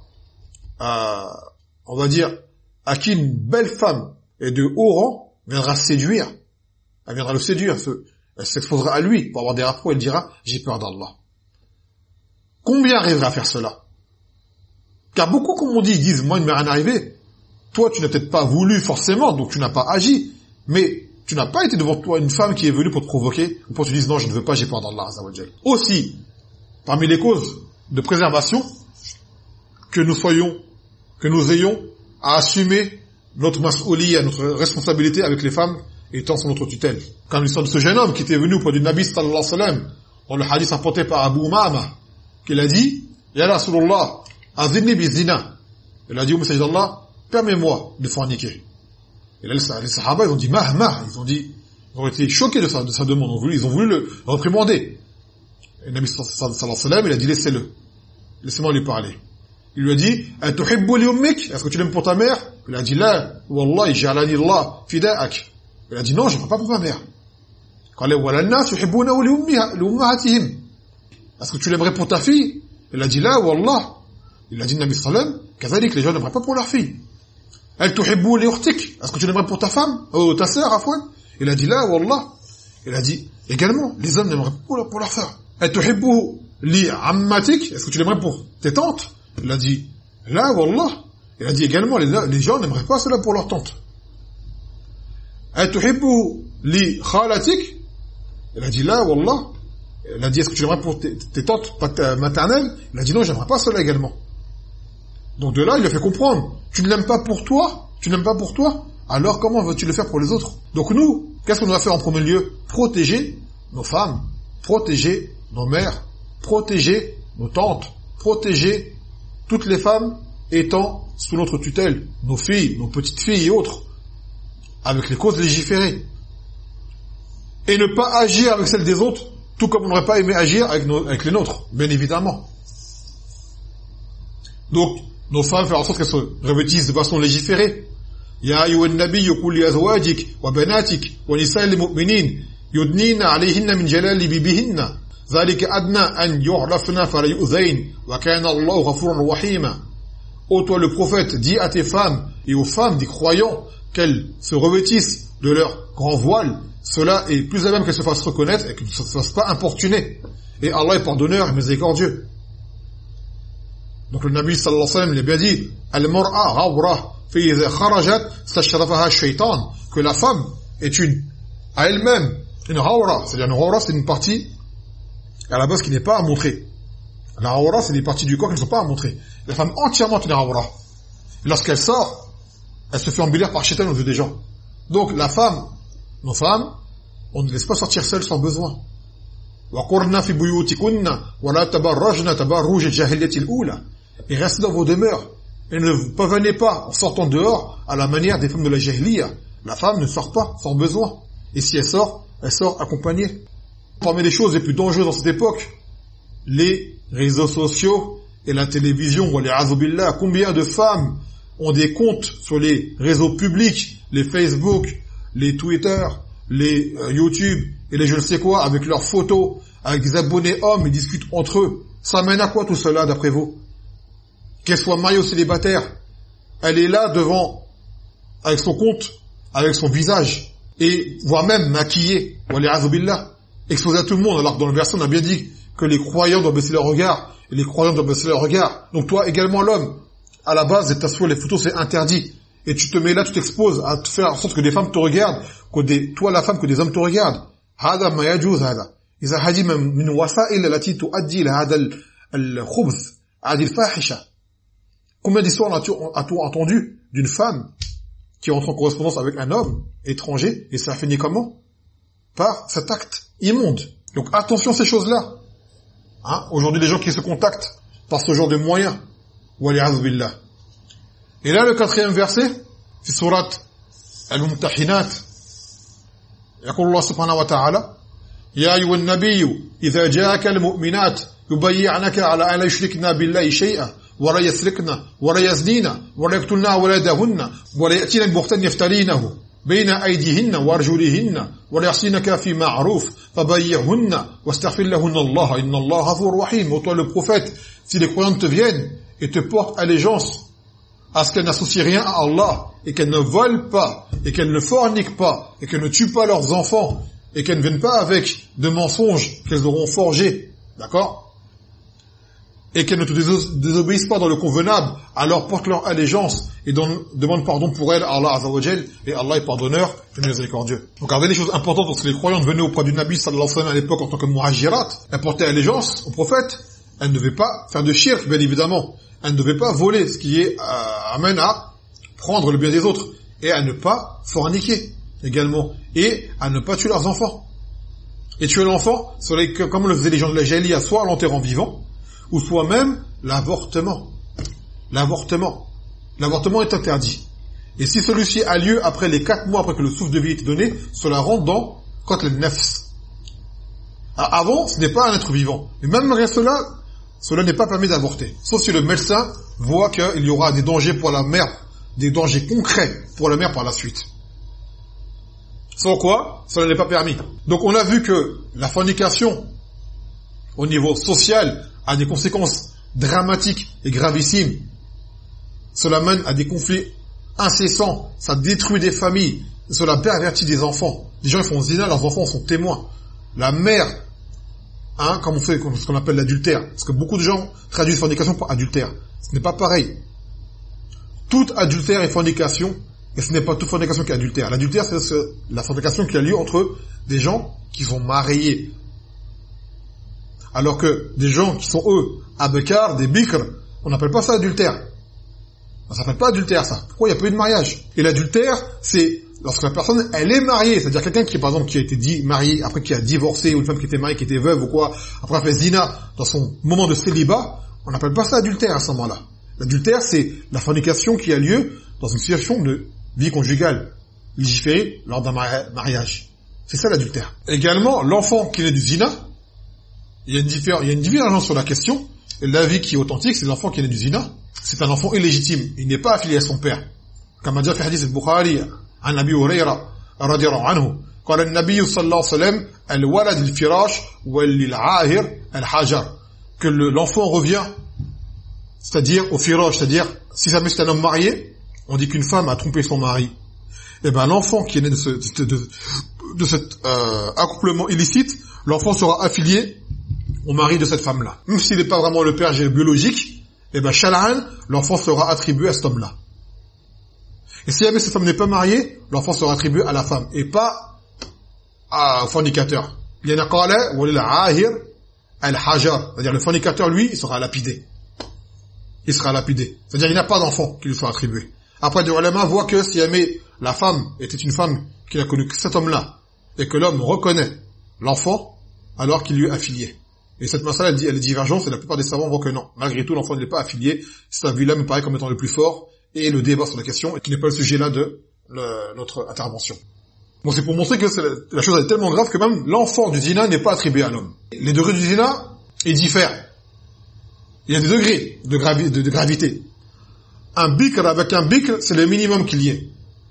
on va dire, à qui une belle femme et de haut rang viendra séduire. Elle viendra le séduire, elle s'exposera à lui pour avoir des rapports, elle dira j'ai peur d'Allah. Combien arrivera à faire cela? Car beaucoup, comme on dit, ils disent moi il ne m'est rien arrivé. Toi tu n'as peut-être pas voulu forcément, donc tu n'as pas agi. Mais tu n'as pas été devant toi une femme qui est venue pour te provoquer, ou pour te dire non, je ne veux pas, j'ai peur d'Allah azza wa jal. Aussi, parmi les causes de préservation, que nous ayons à assumer notre mas'ouliya, notre responsabilité avec les femmes étant sous notre tutelle. Comme l'histoire de ce jeune homme qui était venu auprès du Nabi sallallahu alayhi wa sallam, dans le hadith rapporté par Abu Umama, qu'il a dit, Ya Rasulullah, azinni bi zina. Il a dit au messager d'Allah, permets-moi de forniquer. Et là, les Sahaba, ils ont dit, ils ont été choqués de sa demande, ils ont voulu le réprimander. Et le Nabi sallallahu alayhi wa sallam, il a dit, laissez-moi lui parler. Il lui a dit, atuhibbu li ummik? Est-ce que tu l'aimes pour ta mère? Il a dit, la, wallahi, ja'alani Allah fida'ak. Il a dit, non, je ne prends pas pour ma mère. Qala wala an-nas yuhibbunahu li ummahatihim. Est-ce que tu l'aimerais pour ta fille? Il a dit, la, wallah. Il a dit, Nabi sallallahu alayhi wa sallam, kazalik, les gens n'aimeraient pas pour leur fille. Tuhibbu li ukhtik? Est-ce que tu l'aimerais pour ta femme? Ta sœur, afwan? Il a dit, la, wallah. Il a dit, également, les hommes n'aimeraient pas pour leur sœur. Tuhibbu li ammatik? Est-ce que tu l'aimerais pour tes tantes? Il a dit, la, wallah. Il a dit également, les gens n'aimeraient pas cela pour leur tante. Tuhibbu li khalatik? Il a dit, la, wallah. Il a dit, est-ce que tu l'aimerais pour tes tantes maternelles? Il a dit, non, j'aimerais pas cela également. Donc de là, il a fait comprendre, tu ne l'aimes pas pour toi, alors comment veux-tu le faire pour les autres? Donc nous, qu'est-ce qu'on doit faire en premier lieu? Protéger nos femmes, protéger nos mères, protéger nos tantes, protéger toutes les femmes étant sous notre tutelle, nos filles, nos petites filles et autres, avec les causes légiférées. Et ne pas agir avec celles des autres, tout comme on n'aurait pas aimé agir avec les nôtres, bien évidemment. Donc, nos femmes faire en sorte qu'elles se revêtissent de façon légiférée. Ya ayyuhan nabiyyu qul li azwajik wa banatik wa nisa'il mu'minin yudnina 'alayhinna min jalabibihinna dhalika adna an yu'rafna fala yu'zain wa kana Allahu ghafuran rahima. ô toi le prophète, dis à tes femmes et aux femmes des croyants qu'elles se revêtissent de leur grand voile, cela est plus à même qu'elles se fassent reconnaître et qu'elles ne se fassent pas importuner. Et Allah est pardonneur et miséricordieux. Donc le Nabi sallallahu alayhi wa sallam, il a bien dit, Al-mar'a ghawra fi idha kharajat stashrafaha ash-shaytan, que la femme est à elle-même, une ghawra. C'est-à-dire une ghawra, c'est une partie, à la base, qui n'est pas à montrer. La ghawra, c'est des parties du corps qui ne sont pas à montrer. La femme entièrement est une ghawra. Lorsqu'elle sort, elle se fait embellir par shaitan aux yeux des gens. Donc la femme, nos femmes, on ne laisse pas sortir seule sans besoin. وَقُرْنَا فِي بُيُوتِكُنَّ وَلَا تَبَرَّجْنَ تَبَرُّجَ الْجَاهِلِيَّةِ الْأُولَى. Et restez dans vos demeures. Et ne venez pas en sortant dehors à la manière des femmes de la jahiliya. La femme ne sort pas sans besoin. Et si elle sort accompagnée. Parmi les choses les plus dangereuses dans cette époque, les réseaux sociaux et la télévision, wal-i'adhu billah. Combien de femmes ont des comptes sur les réseaux publics, les Facebook, les Twitter, les YouTube et les je ne sais quoi, avec leurs photos, avec des abonnés hommes, ils discutent entre eux. Ça mène à quoi tout cela d'après vous? Qu'elle soit mariée ou célibataire, elle est là devant, avec son compte, avec son visage, et voire même maquillée, wal-i'adhu billah, exposée à tout le monde, alors que dans le verset on a bien dit que les croyants doivent baisser leur regard, et les croyants doivent baisser leur regard. Donc toi également l'homme, à la base, les photos c'est interdit. Et tu te mets là, tu t'exposes à te faire en sorte que des femmes te regardent, toi la femme, que des hommes te regardent. هذا ما يجوز هذا. إذا هذه من وسائل التي تؤدي إلى هذا الخبث هذه الفاحشة. Combien d'histoires as-tu entendu d'une femme qui entre en correspondance avec un homme étranger et ça a fini comment? Par cet acte immonde. Donc attention à ces choses-là. Aujourd'hui, les gens qui se contactent par ce genre de moyens. وَلِعَذُ بِاللَّهِ. Et là, le 4e verset, في سورة الممتحنات, يقول الله سبحانه وتعالى يا أيها النبي إذا جاءك المؤمنات يبيعنك على أن لا يشركن بالله شيئا ولا يسرقن ولا يزنين ولا يقتلن أولادهن ولا يأتين ببهتان يفترينه بين أيديهن وأرجلهن ولا يعصينك في معروف فبايعهن واستغفر لهن الله إن الله غفور رحيم. Ô toi le prophète, si les croyants te viennent et te portent allégeance à ce qu'elles n'associent rien à Allah, et qu'elles ne volent pas, et qu'elles ne forniquent pas, et qu'elles ne tuent pas leurs enfants, et qu'elles ne viennent pas avec de mensonges qu'elles auront forgés, d'accord? Et qu'elles ne te désobéissent pas dans le convenable, alors porte leur allégeance, et demande pardon pour elles à Allah Azza wa Jal, et Allah est pardonneur et miséricordieux. Donc regardez les choses importantes, parce que les croyantes venaient auprès du Nabi sallallahu alayhi wa sallam à l'époque en tant que muhajirat, elles portaient allégeance au prophète, elles ne devaient pas faire de shirk, bien évidemment. Elle ne devait pas voler, ce qui amène à prendre le bien des autres, et à ne pas forniquer également, et à ne pas tuer leurs enfants. Et tuer l'enfant, comme le faisaient les gens de la jahiliya, soit à l'enterrement vivant, ou soit même l'avortement. L'avortement est interdit. Et si celui-ci a lieu après les 4 mois après que le souffle de vie est donné, cela rentre dans qatl al-nafs. Avant, ce n'est pas un être vivant. Et même malgré cela n'est pas permis d'avorter. Sauf si le médecin voit qu'il y aura des dangers pour la mère, des dangers concrets pour la mère par la suite. Sans quoi, cela n'est pas permis. Donc on a vu que la fornication, au niveau social, a des conséquences dramatiques et gravissimes. Cela mène à des conflits incessants, ça détruit des familles, cela pervertit des enfants. Les gens ils font zina, leurs enfants sont témoins. La mère, comme on fait ce qu'on appelle l'adultère, parce que beaucoup de gens traduisent fornication par adultère. Ce n'est pas pareil. Toute adultère est fornication, et ce n'est pas toute fornication qui est adultère. L'adultère, c'est la fornication qui a lieu entre des gens qui sont mariés. Alors que des gens qui sont eux, abekar, des bikr, on n'appelle pas ça adultère. Ça s'appelle pas adultère, ça. Pourquoi il n'y a pas eu de mariage? Et l'adultère, c'est lorsque la personne, elle est mariée, c'est-à-dire quelqu'un qui, par exemple, qui a été marié, après qui a divorcé, ou une femme qui était mariée, qui était veuve ou quoi, après a fait zina, dans son moment de célibat, on n'appelle pas ça adultère à ce moment-là. L'adultère, c'est la fornication qui a lieu dans une situation de vie conjugale, légiférée lors d'un mariage. C'est ça l'adultère. Également, l'enfant qui naît du zina, il y a une divergence sur la question, et l'avis qui est authentique, c'est l'enfant qui naît du zina, c'est un enfant illégitime, il n'est pas affilié à son père. Comme a dit le hadith al-Bukhari, عن أبي هريرة رضي الله عنه قال النبي صلى الله عليه وسلم الولد الفراش وللعاهر الحجر, que l'enfant revient c'est-à-dire au firaj, c'est-à-dire si jamais c'est un homme marié, on dit qu'une femme a trompé son mari. Eh ben l'enfant qui est né de cet accouplement illicite, l'enfant sera affilié au mari de cette femme-là. Même s'il n'est pas vraiment le père biologique, eh ben shar'an, l'enfant sera attribué à cet homme-là. Et si jamais cette femme n'est pas mariée, l'enfant sera attribué à la femme et pas au fornicateur. Il y en a qala wa lil ahir al-hajar, c'est-à-dire le fornicateur lui, il sera lapidé. Il sera lapidé. C'est-à-dire il n'y a pas d'enfant qui lui soit attribué. Après des ulama voient que si jamais la femme était une femme qui n'a connu que cet homme-là et que l'homme reconnaît l'enfant, alors qu'il lui est affilié. Et cette masala, elle est divergente, et la plupart des savants voient que non. Malgré tout, l'enfant n'est pas affilié. Cet avis-là me paraît comme étant le plus fort, et le débat sur la question, et qui n'est pas le sujet là de notre intervention. Bon, c'est pour montrer que la chose est tellement grave que même l'enfant du zina n'est pas attribué à l'homme. Les degrés du zina, ils diffèrent. Il y a des degrés de gravité. Un bikr avec un bikr, c'est le minimum qu'il y ait.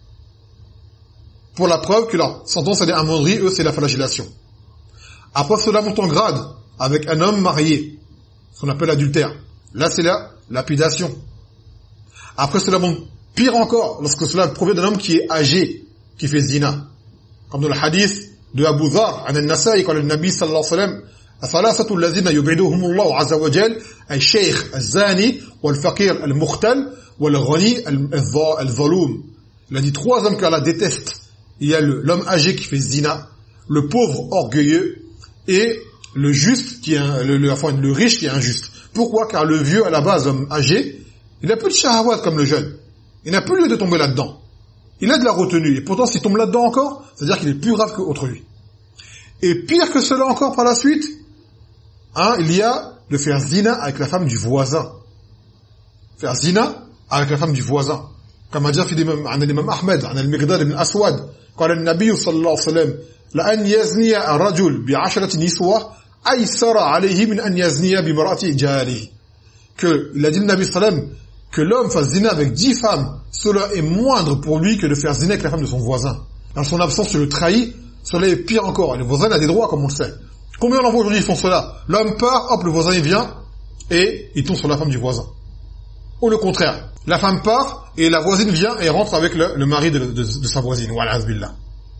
Pour la preuve que leur sentence, elle est amoindrie, eux, c'est la flagellation. Après, cela monte en grade avec un homme marié, ce qu'on appelle adultère. Là, c'est la lapidation. Après, cela monte pire encore lorsque cela provient d'un homme qui est âgé, qui fait zina. Comme dans le hadith de Abu Dharr, an al-Nasa'i, quand le Nabi sallallahu alayhi wa sallam, ثلاثة الذين يبعدهم الله عز وجل الشيخ الزاني والفقير المختل والغني الظلوم. Il a dit 3 hommes qu'Allah déteste. Il y a l'homme âgé qui fait zina, le pauvre orgueilleux et le juste qui est le riche qui est injuste. Pourquoi? Car le vieux à la base, homme âgé, il a peu de shahawat comme le jeune. Il n'a plus lieu de tomber là-dedans. Il a de la retenue et pourtant s'il tombe là-dedans encore, c'est-à-dire qu'il est plus grave qu'autrui. Et pire que cela encore par la suite, il y a de faire zina avec la femme du voisin. Faire zina avec la femme du voisin. Comme a dit l'imam Ahmed, al-Miqdad ibn Aswad, قال النبي صلى الله عليه وسلم لأن يزني الرجل ب10 نسوة أيسر عليه من أن يزني بامرأة جاره. Que il a dit le Nabi sallallahu alayhi wa sallam que l'homme fasse zina avec 10 femmes, cela est moindre pour lui que de faire zina avec la femme de son voisin. Dans son absence, il le trahit, cela est pire encore. Et le voisin a des droits, comme on le sait. Combien d'enfants aujourd'hui font cela? L'homme part, hop, le voisin il vient, et il tombe sur la femme du voisin. Ou le contraire. La femme part, et la voisine vient et rentre avec le mari de sa voisine. Wal'az billah.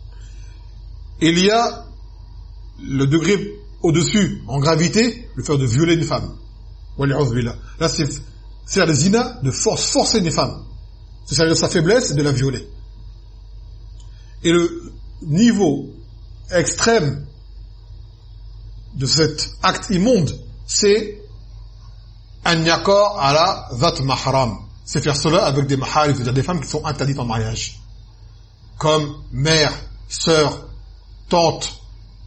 Il y a le degré au-dessus, en gravité, le fait de violer une femme. Wal'az billah. Là, c'est faire le zina de forcer une femme. C'est servir de sa faiblesse et de la violer. Et le niveau extrême de cet acte immonde, c'est un yakor à la zat mahram. C'est faire cela avec des maharim, c'est-à-dire des femmes qui sont interdites en mariage. Comme mère, sœur, tante,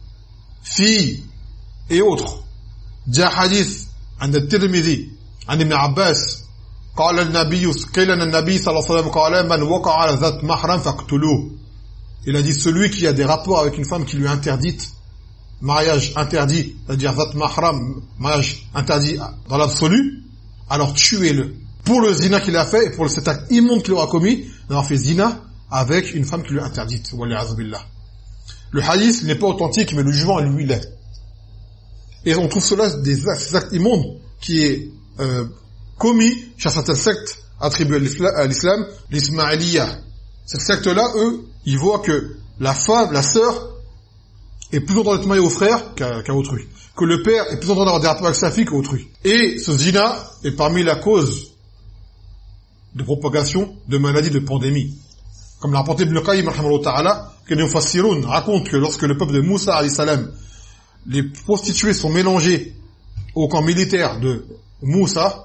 fille et autres. Jaa hadith عند الترمذي عن ابن عباس قال النبي صلى الله عليه وسلم قال من وقع على ذات محرم فاقتلوه. Il a dit celui qui a des rapports avec une femme qui lui est interdite, mariage interdit, c'est-à-dire zat mahram, mariage interdit dans l'absolu, alors tuez-le. Pour le zina qu'il a fait et pour cet acte immonde qu'il aura commis, d'avoir fait zina avec une femme qui lui est interdite. Wal'iyadhu billah. Le hadith n'est pas authentique, mais le jugement lui l'est. Et on trouve cela des actes immondes qui est commis chez certaines sectes attribuées à l'islam, l'Ismaïliya. Cette secte-là, eux, ils voient que la femme, la sœur, est plus longtemps d'être mariée au frère qu'à autrui. Que le père est plus longtemps d'avoir des rapports avec sa fille qu'autrui. Et ce zina est parmi la cause de propagation de maladies, de pandémies. Comme l'a rapporté Ibn Qayyim, que les Mufassirun racontent que lorsque le peuple de Moussa, alayhi salam, les prostituées sont mélangées au camp militaire de Moussa,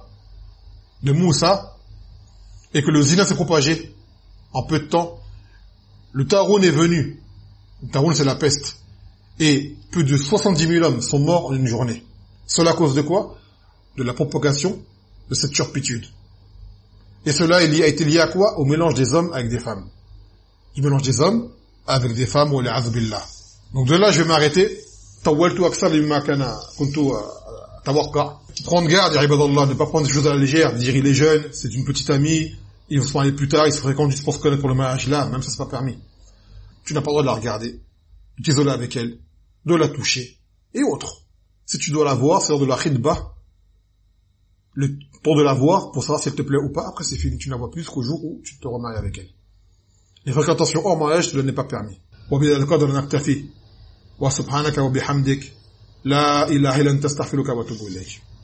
et que le zina s'est propagé en peu de temps, le Taroun est venu. Le Taroun, c'est la peste. Et plus de 70 000 hommes sont morts en une journée. Cela à cause de quoi? De la propagation de cette turpitude. Et cela a été lié à quoi? Au mélange des hommes avec des femmes. Du mélange des hommes avec des femmes, ou al-'adh billah. Donc de là, je vais m'arrêter. Tawaltu aksar mimma kana kuntu tawaqqa. Prendre garde, ya ibadallah, ne pas prendre des choses à la légère, dire il est jeune, c'est une petite amie, ils vont se marier plus tard, ils se fréquentent juste pour se connaître pour le mariage là, même ça c'est pas permis. Tu n'as pas le droit de la regarder, de t'isoler avec elle, de la toucher, et autres. Si tu dois la voir, c'est lors de la khidbah, le temps de la voir pour savoir si elle te plaît ou pas. Après, c'est fini. Tu ne la vois plus jusqu'au jour où tu te remaries avec elle. Les fréquentations hors mariage, ce n'est pas permis. وبهذا القدر نكتفي وسبحانك وبحمدك لا إله إلا أنت أستغفرك وأتوب إليك